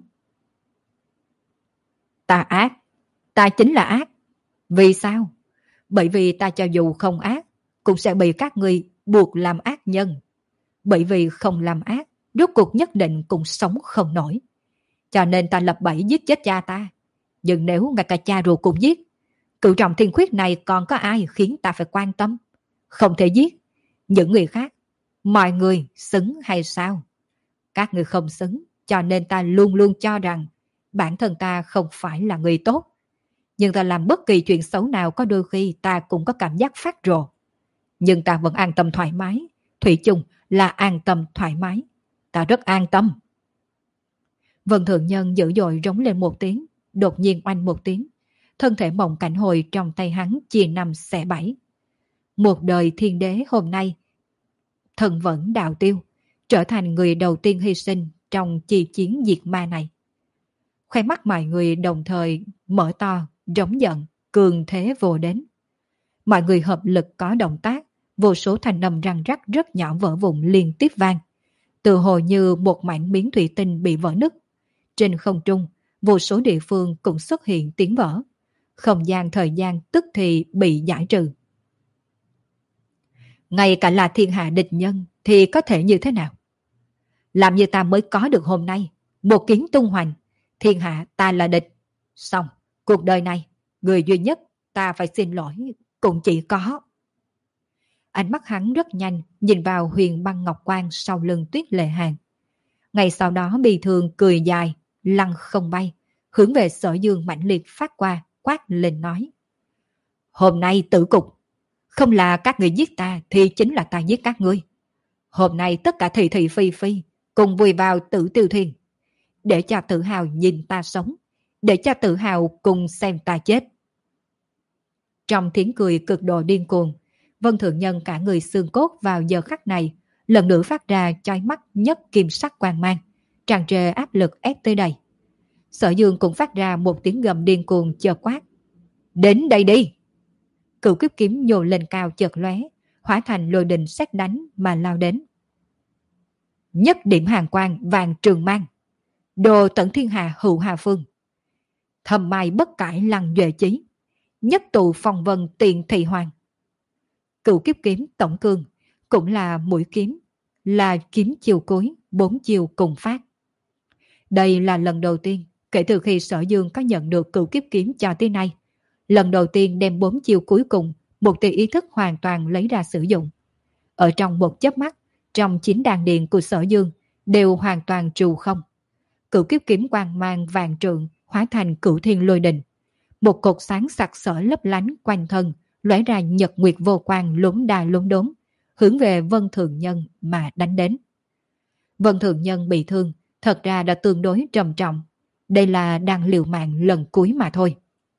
Ta ác. Ta chính là ác. Vì sao? Bởi vì ta cho dù không ác, cũng sẽ bị các ngươi buộc làm ác nhân. Bởi vì không làm ác, rốt cuộc nhất định cũng sống không nổi. Cho nên ta lập bẫy giết chết cha ta. Nhưng nếu ngay cả cha ruột cũng giết, cựu trọng thiên khuyết này còn có ai khiến ta phải quan tâm? Không thể giết. Những người khác, mọi người xứng hay sao? Các người không xứng, cho nên ta luôn luôn cho rằng bản thân ta không phải là người tốt. Nhưng ta làm bất kỳ chuyện xấu nào có đôi khi ta cũng có cảm giác phát rồ. Nhưng ta vẫn an tâm thoải mái. Thủy chung là an tâm thoải mái. Ta rất an tâm. Vân Thượng Nhân dữ dội rống lên một tiếng. Đột nhiên oanh một tiếng. Thân thể mộng cảnh hồi trong tay hắn chia năm xẻ bảy. Một đời thiên đế hôm nay thần vẫn đạo tiêu, trở thành người đầu tiên hy sinh trong chi chiến diệt ma này. Khoe mắt mọi người đồng thời mở to, rống giận, cường thế vô đến. Mọi người hợp lực có động tác, vô số thanh âm răng rắc rất nhỏ vỡ vụn liên tiếp vang, tự hồ như một mảnh miếng thủy tinh bị vỡ nứt. Trên không trung, vô số địa phương cũng xuất hiện tiếng vỡ. Không gian thời gian tức thì bị giải trừ. Ngay cả là thiên hạ địch nhân thì có thể như thế nào? Làm như ta mới có được hôm nay, một kiến tung hoành, thiên hạ ta là địch. Xong, cuộc đời này, người duy nhất ta phải xin lỗi cũng chỉ có. Ánh mắt hắn rất nhanh nhìn vào Huyền Băng Ngọc Quan sau lưng Tuyết Lệ Hàn. Ngày sau đó Bì Thường cười dài, lăng không bay, hướng về Sở Dương mãnh liệt phát qua, quát lên nói. Hôm nay tử cục, không là các người giết ta thì chính là ta giết các ngươi. Hôm nay tất cả thị thị phi phi cùng vùi vào Tử Tiêu Thiên, để cho tự hào nhìn ta sống, để cho tự hào cùng xem ta chết. Trong tiếng cười cực độ điên cuồng, Vân Thượng Nhân cả người xương cốt vào giờ khắc này lần nữa phát ra chói mắt nhất kim sắc quang mang, tràn trề áp lực ép tới đây. Sở Dương cũng phát ra một tiếng gầm điên cuồng chợt quát. Đến đây đi! Cửu kiếp kiếm nhô lên cao chợt lóe, hóa thành lôi đình sét đánh mà lao đến. Nhất điểm hàng quang vàng trường mang, đồ tận thiên hà hữu hà phương. Thầm mai bất cải lăng duệ chí, nhất tụ phong vân tiền thị hoàng. Cửu kiếp kiếm tổng cương cũng là mũi kiếm, là kiếm chiều cuối, bốn chiều cùng phát. Đây là lần đầu tiên kể từ khi Sở Dương có nhận được cửu kiếp kiếm cho tới nay, lần đầu tiên đem bốn chiều cuối cùng một tia ý thức hoàn toàn lấy ra sử dụng. Ở trong một chớp mắt, trong chín đàn điện của Sở Dương đều hoàn toàn trù không. Cửu kiếp kiếm quang mang vàng trượng hóa thành cửu thiên lôi đình. Một cột sáng sặc sỡ lấp lánh quanh thân, lóe ra nhật nguyệt vô quang lốm đà lốm đốm, hướng về Vân Thường Nhân mà đánh đến. Vân Thường Nhân bị thương, thật ra đã tương đối trầm trọng. Đây là đang liều mạng lần cuối mà thôi.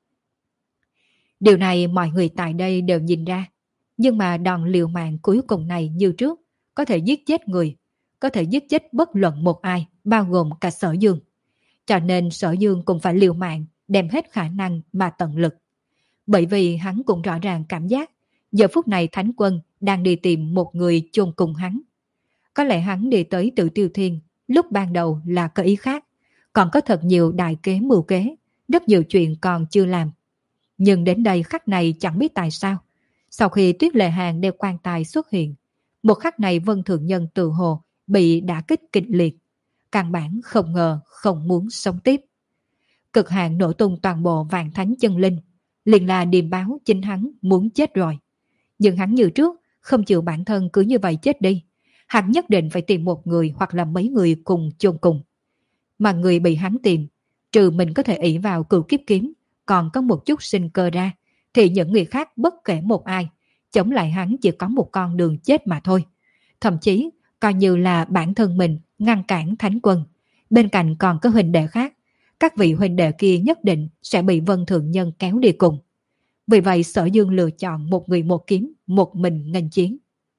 Điều này mọi người tại đây đều nhìn ra. Nhưng mà đòn liều mạng cuối cùng này như trước, có thể giết chết người, có thể giết chết bất luận một ai, bao gồm cả Sở Dương. Cho nên Sở Dương cũng phải liều mạng, đem hết khả năng mà tận lực. Bởi vì hắn cũng rõ ràng cảm giác, giờ phút này Thánh Quân đang đi tìm một người chôn cùng hắn. Có lẽ hắn đi tới Tử Tiêu Thiên, lúc ban đầu là có ý khác, còn có thật nhiều đại kế mưu kế, rất nhiều chuyện còn chưa làm. Nhưng đến đây khắc này chẳng biết tại sao, sau khi Tuyết Lệ Hàng đeo quan tài xuất hiện, một khắc này Vân Thượng Nhân tự hồ bị đả kích kịch liệt, căn bản không ngờ không muốn sống tiếp. Cực hạn nổ tung toàn bộ Vạn Thánh Chân Linh, liền là điềm báo chính hắn muốn chết rồi. Nhưng hắn như trước, không chịu bản thân cứ như vậy chết đi. Hắn nhất định phải tìm một người hoặc là mấy người cùng chôn cùng. Mà người bị hắn tìm, trừ mình có thể ỷ vào Cửu Kiếp Kiếm, còn có một chút sinh cơ ra, thì những người khác bất kể một ai, chống lại hắn chỉ có một con đường chết mà thôi. Thậm chí, coi như là bản thân mình ngăn cản Thánh Quân. Bên cạnh còn có huynh đệ khác, các vị huynh đệ kia nhất định sẽ bị Vân Thượng Nhân kéo đi cùng. Vì vậy Sở Dương lựa chọn một người một kiếm, một mình nghênh chiến.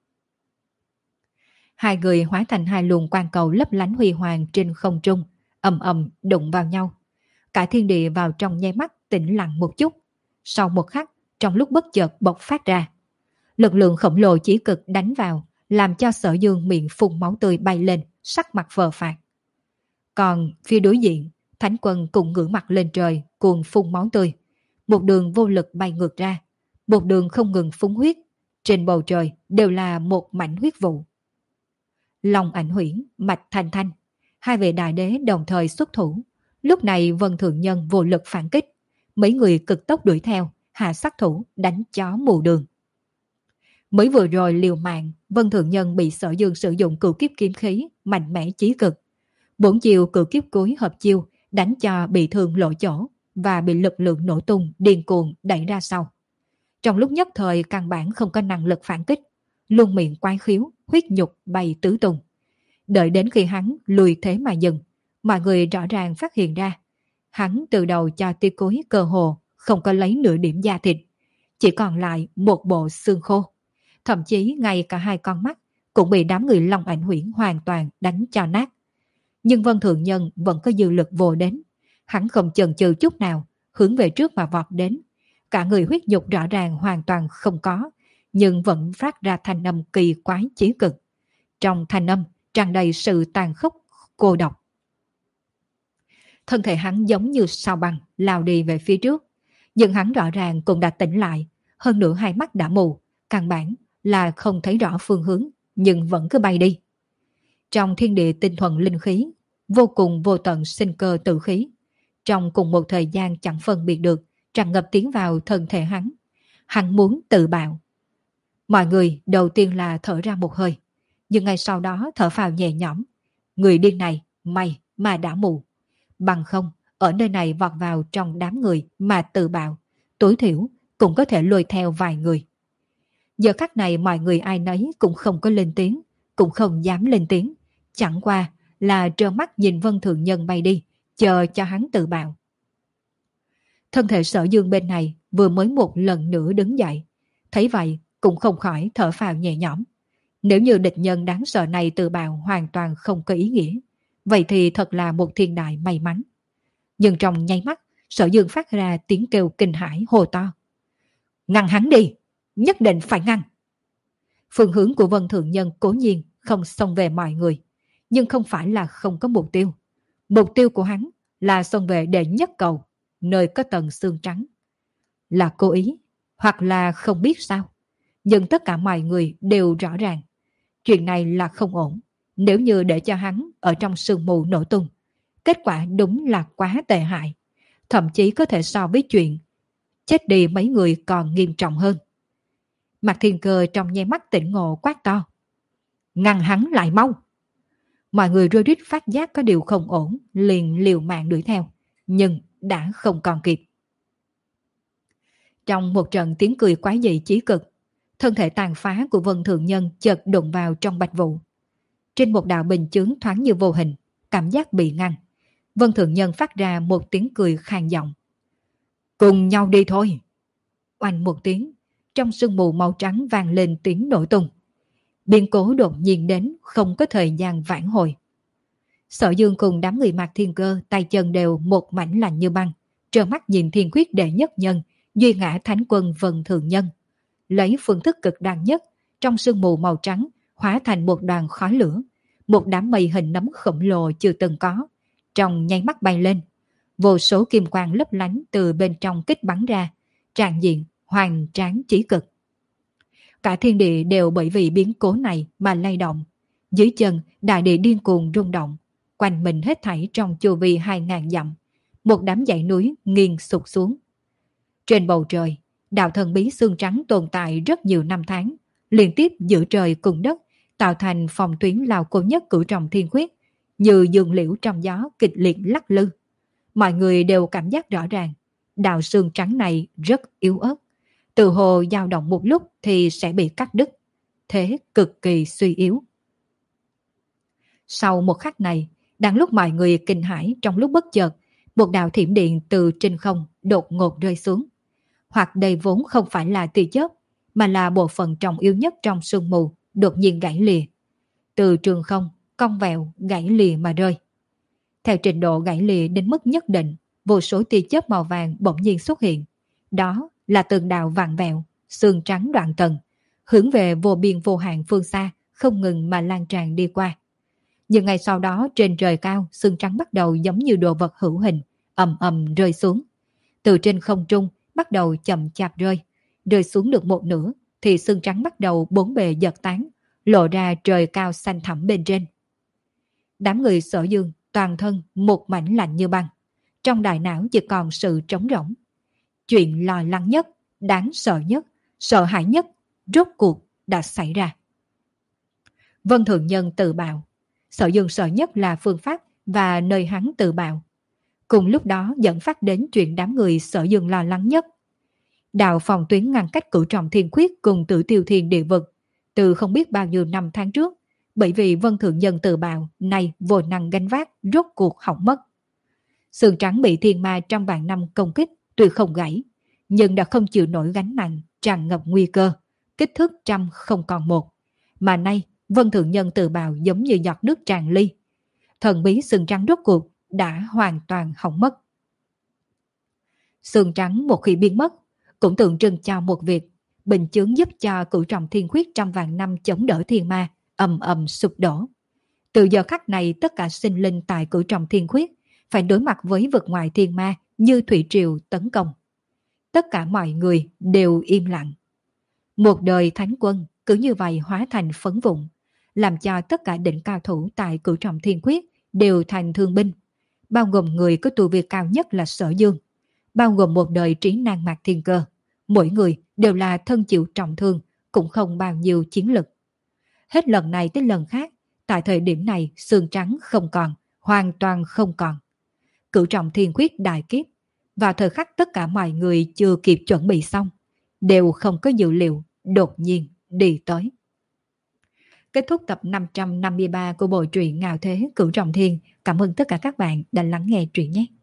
Hai người hóa thành hai luồng quang cầu lấp lánh huy hoàng trên không trung, ầm ầm đụng vào nhau. Cả thiên địa vào trong nháy mắt tĩnh lặng một chút. Sau một khắc, trong lúc bất chợt bộc phát ra, lực lượng khổng lồ chỉ cực đánh vào, làm cho Sở Dương miệng phun máu tươi bay lên, sắc mặt phờ phạc. Còn phía đối diện, Thánh Quân cùng ngửa mặt lên trời, cuồng phun máu tươi. Một đường vô lực bay ngược ra, một đường không ngừng phúng huyết. Trên bầu trời đều là một mảnh huyết vụ. Long Ảnh Huyễn, Mạch Thanh Thanh, hai vị đại đế đồng thời xuất thủ. Lúc này Vân Thượng Nhân vô lực phản kích, mấy người cực tốc đuổi theo, hạ sát thủ đánh chó mù đường. Mới vừa rồi liều mạng, Vân Thượng Nhân bị Sở Dương sử dụng Cửu Kiếp Kiếm khí mạnh mẽ chí cực. Bốn chiều Cửu Kiếp cuối hợp chiêu đánh cho bị thương lộ chỗ và bị lực lượng nổ tung điên cuồng đẩy ra sau. Trong lúc nhất thời căn bản không có năng lực phản kích, luôn miệng quái khiếu, huyết nhục bay tứ tung. Đợi đến khi hắn lùi thế mà dừng, mọi người rõ ràng phát hiện ra, hắn từ đầu cho tia cuối cơ hồ không có lấy nửa điểm da thịt, chỉ còn lại một bộ xương khô. Thậm chí ngay cả hai con mắt cũng bị đám người Long Ảnh Huyễn hoàn toàn đánh cho nát. Nhưng Vân Thượng Nhân vẫn có dư lực vô đến, hắn không chần chừ chút nào, hướng về trước mà vọt đến. Cả người huyết nhục rõ ràng hoàn toàn không có, nhưng vẫn phát ra thanh âm kỳ quái chí cực. Trong thanh âm tràn đầy sự tàn khốc, cô độc. Thân thể hắn giống như sao băng lao đi về phía trước, nhưng hắn rõ ràng cũng đã tỉnh lại, hơn nữa hai mắt đã mù, căn bản là không thấy rõ phương hướng, nhưng vẫn cứ bay đi. Trong thiên địa tinh thuần linh khí, vô cùng vô tận sinh cơ tự khí, trong cùng một thời gian chẳng phân biệt được, tràn ngập tiến vào thân thể hắn. Hắn muốn tự bạo. Mọi người đầu tiên là thở ra một hơi, nhưng ngay sau đó thở phào nhẹ nhõm. Người điên này, may mà đã mù. Bằng không, ở nơi này vọt vào trong đám người mà tự bạo, tối thiểu cũng có thể lôi theo vài người. Giờ khắc này mọi người ai nấy cũng không có lên tiếng, cũng không dám lên tiếng. Chẳng qua là trơ mắt nhìn Vân Thượng Nhân bay đi, chờ cho hắn tự bạo. Thân thể Sở Dương bên này vừa mới một lần nữa đứng dậy, thấy vậy cũng không khỏi thở phào nhẹ nhõm. Nếu như địch nhân đáng sợ này tự bạo hoàn toàn không có ý nghĩa, vậy thì thật là một thiên đại may mắn. Nhưng trong nháy mắt, Sở Dương phát ra tiếng kêu kinh hãi hồ to. Ngăn hắn đi, nhất định phải ngăn. Phương hướng của Vân Thượng Nhân cố nhiên không xông về mọi người, nhưng không phải là không có mục tiêu. Mục tiêu của hắn là xông về đệ nhất cầu, nơi có tầng xương trắng. Là cố ý, hoặc là không biết sao. Nhưng tất cả mọi người đều rõ ràng. Chuyện này là không ổn. Nếu như để cho hắn ở trong sương mù nổ tung, kết quả đúng là quá tệ hại. Thậm chí có thể so với chuyện chết đi mấy người còn nghiêm trọng hơn. Mạc Thiên Cơ trong nháy mắt tỉnh ngộ quát to. Ngăn hắn lại mau. Mọi người rối rít phát giác có điều không ổn, liền liều mạng đuổi theo. Nhưng đã không còn kịp. Trong một trận tiếng cười quái dị chí cực, thân thể tàn phá của Vân Thượng Nhân chợt đụng vào trong bạch vụ. Trên một đạo bình chướng thoáng như vô hình, cảm giác bị ngăn. Vân Thượng Nhân phát ra một tiếng cười khàn giọng. Cùng nhau đi thôi. Oanh một tiếng, trong sương mù màu trắng vang lên tiếng nổ tung. Biến cố đột nhiên đến, không có thời gian vãn hồi. Sở Dương cùng đám người Mạc Thiên Cơ tay chân đều một mảnh lạnh như băng, trơ mắt nhìn thiên quyết đệ nhất nhân, duy ngã thánh quân Vân Thượng Nhân. Lấy phương thức cực đoan nhất, trong sương mù màu trắng hóa thành một đoàn khói lửa, một đám mây hình nấm khổng lồ chưa từng có, trong nháy mắt bay lên. Vô số kim quang lấp lánh từ bên trong kích bắn ra, tràn diện hoành tráng chí cực. Cả thiên địa đều bởi vì biến cố này mà lay động. Dưới chân đại địa điên cuồng rung động, quanh mình hết thảy trong chu vi hai ngàn dặm, một đám dãy núi nghiêng sụp xuống. Trên bầu trời, đạo thần bí xương trắng tồn tại rất nhiều năm tháng, liên tiếp giữa trời cùng đất, tạo thành phòng tuyến lao cổ nhất cửu trọng thiên quyết, như dương liễu trong gió kịch liệt lắc lư. Mọi người đều cảm giác rõ ràng, đạo xương trắng này rất yếu ớt, từ hồ dao động một lúc thì sẽ bị cắt đứt, thế cực kỳ suy yếu. Sau một khắc này, đang lúc mọi người kinh hãi, trong lúc bất chợt, một đạo thiểm điện từ trên không đột ngột rơi xuống. Hoặc đây vốn không phải là tia chớp, mà là bộ phận trọng yếu nhất trong sương mù, đột nhiên gãy lìa. Từ trường không, cong vẹo, gãy lìa mà rơi. Theo trình độ gãy lìa đến mức nhất định, vô số tia chớp màu vàng bỗng nhiên xuất hiện. Đó là từng đạo vạn vẹo, xương trắng đoạn tầng, hướng về vô biên vô hạn phương xa, không ngừng mà lan tràn đi qua. Nhưng ngay sau đó trên trời cao, xương trắng bắt đầu giống như đồ vật hữu hình, ầm ầm rơi xuống. Từ trên không trung bắt đầu chậm chạp rơi, rơi xuống được một nửa thì xương trắng bắt đầu bốn bề giật tán, lộ ra trời cao xanh thẳm bên trên. Đám người Sở Dương toàn thân một mảnh lạnh như băng, trong đại não chỉ còn sự trống rỗng. Chuyện lo lắng nhất, đáng sợ nhất, sợ hãi nhất rốt cuộc đã xảy ra. Vân Thượng Nhân tự bạo. Sở Dương sợ nhất là phương pháp và nơi hắn tự bạo. Cùng lúc đó dẫn phát đến chuyện đám người Sở Dương lo lắng nhất. Đạo phòng tuyến ngăn cách cửu trọng thiên quyết cùng Tử Tiêu Thiên địa vực từ không biết bao nhiêu năm tháng trước, bởi vì Vân Thượng Nhân tự bạo nay vô năng gánh vác, rốt cuộc hỏng mất. Sườn trắng bị thiên ma trong vạn năm công kích tuy không gãy, nhưng đã không chịu nổi gánh nặng, tràn ngập nguy cơ, kích thước trăm không còn một. Mà nay Vân Thượng Nhân tự bạo giống như giọt nước tràn ly. Thần bí sườn trắng rốt cuộc đã hoàn toàn hỏng mất. Sườn trắng một khi biến mất cũng tượng trưng cho một việc, bình chướng giúp cho cửu trọng thiên quyết trăm vạn năm chống đỡ thiên ma ầm ầm sụp đổ. Từ giờ khắc này tất cả sinh linh tại cửu trọng thiên quyết phải đối mặt với vực ngoại thiên ma như thủy triều tấn công. Tất cả mọi người đều im lặng. Một đời thánh quân cứ như vậy hóa thành phấn vụn, làm cho tất cả đỉnh cao thủ tại cửu trọng thiên quyết đều thành thương binh, bao gồm người có tu vi cao nhất là Sở Dương, bao gồm một đời trí năng Mạc Thiên Cơ. Mỗi người đều là thân chịu trọng thương, cũng không bao nhiêu chiến lực. Hết lần này tới lần khác, tại thời điểm này xương trắng không còn, hoàn toàn không còn. Cửu trọng thiên quyết đại kiếp, vào thời khắc tất cả mọi người chưa kịp chuẩn bị xong, đều không có dự liệu, đột nhiên đi tới. Kết thúc tập năm trăm năm mươi ba của bộ truyện Ngạo Thế Cửu Trọng Thiên. Cảm ơn tất cả các bạn đã lắng nghe truyện nhé.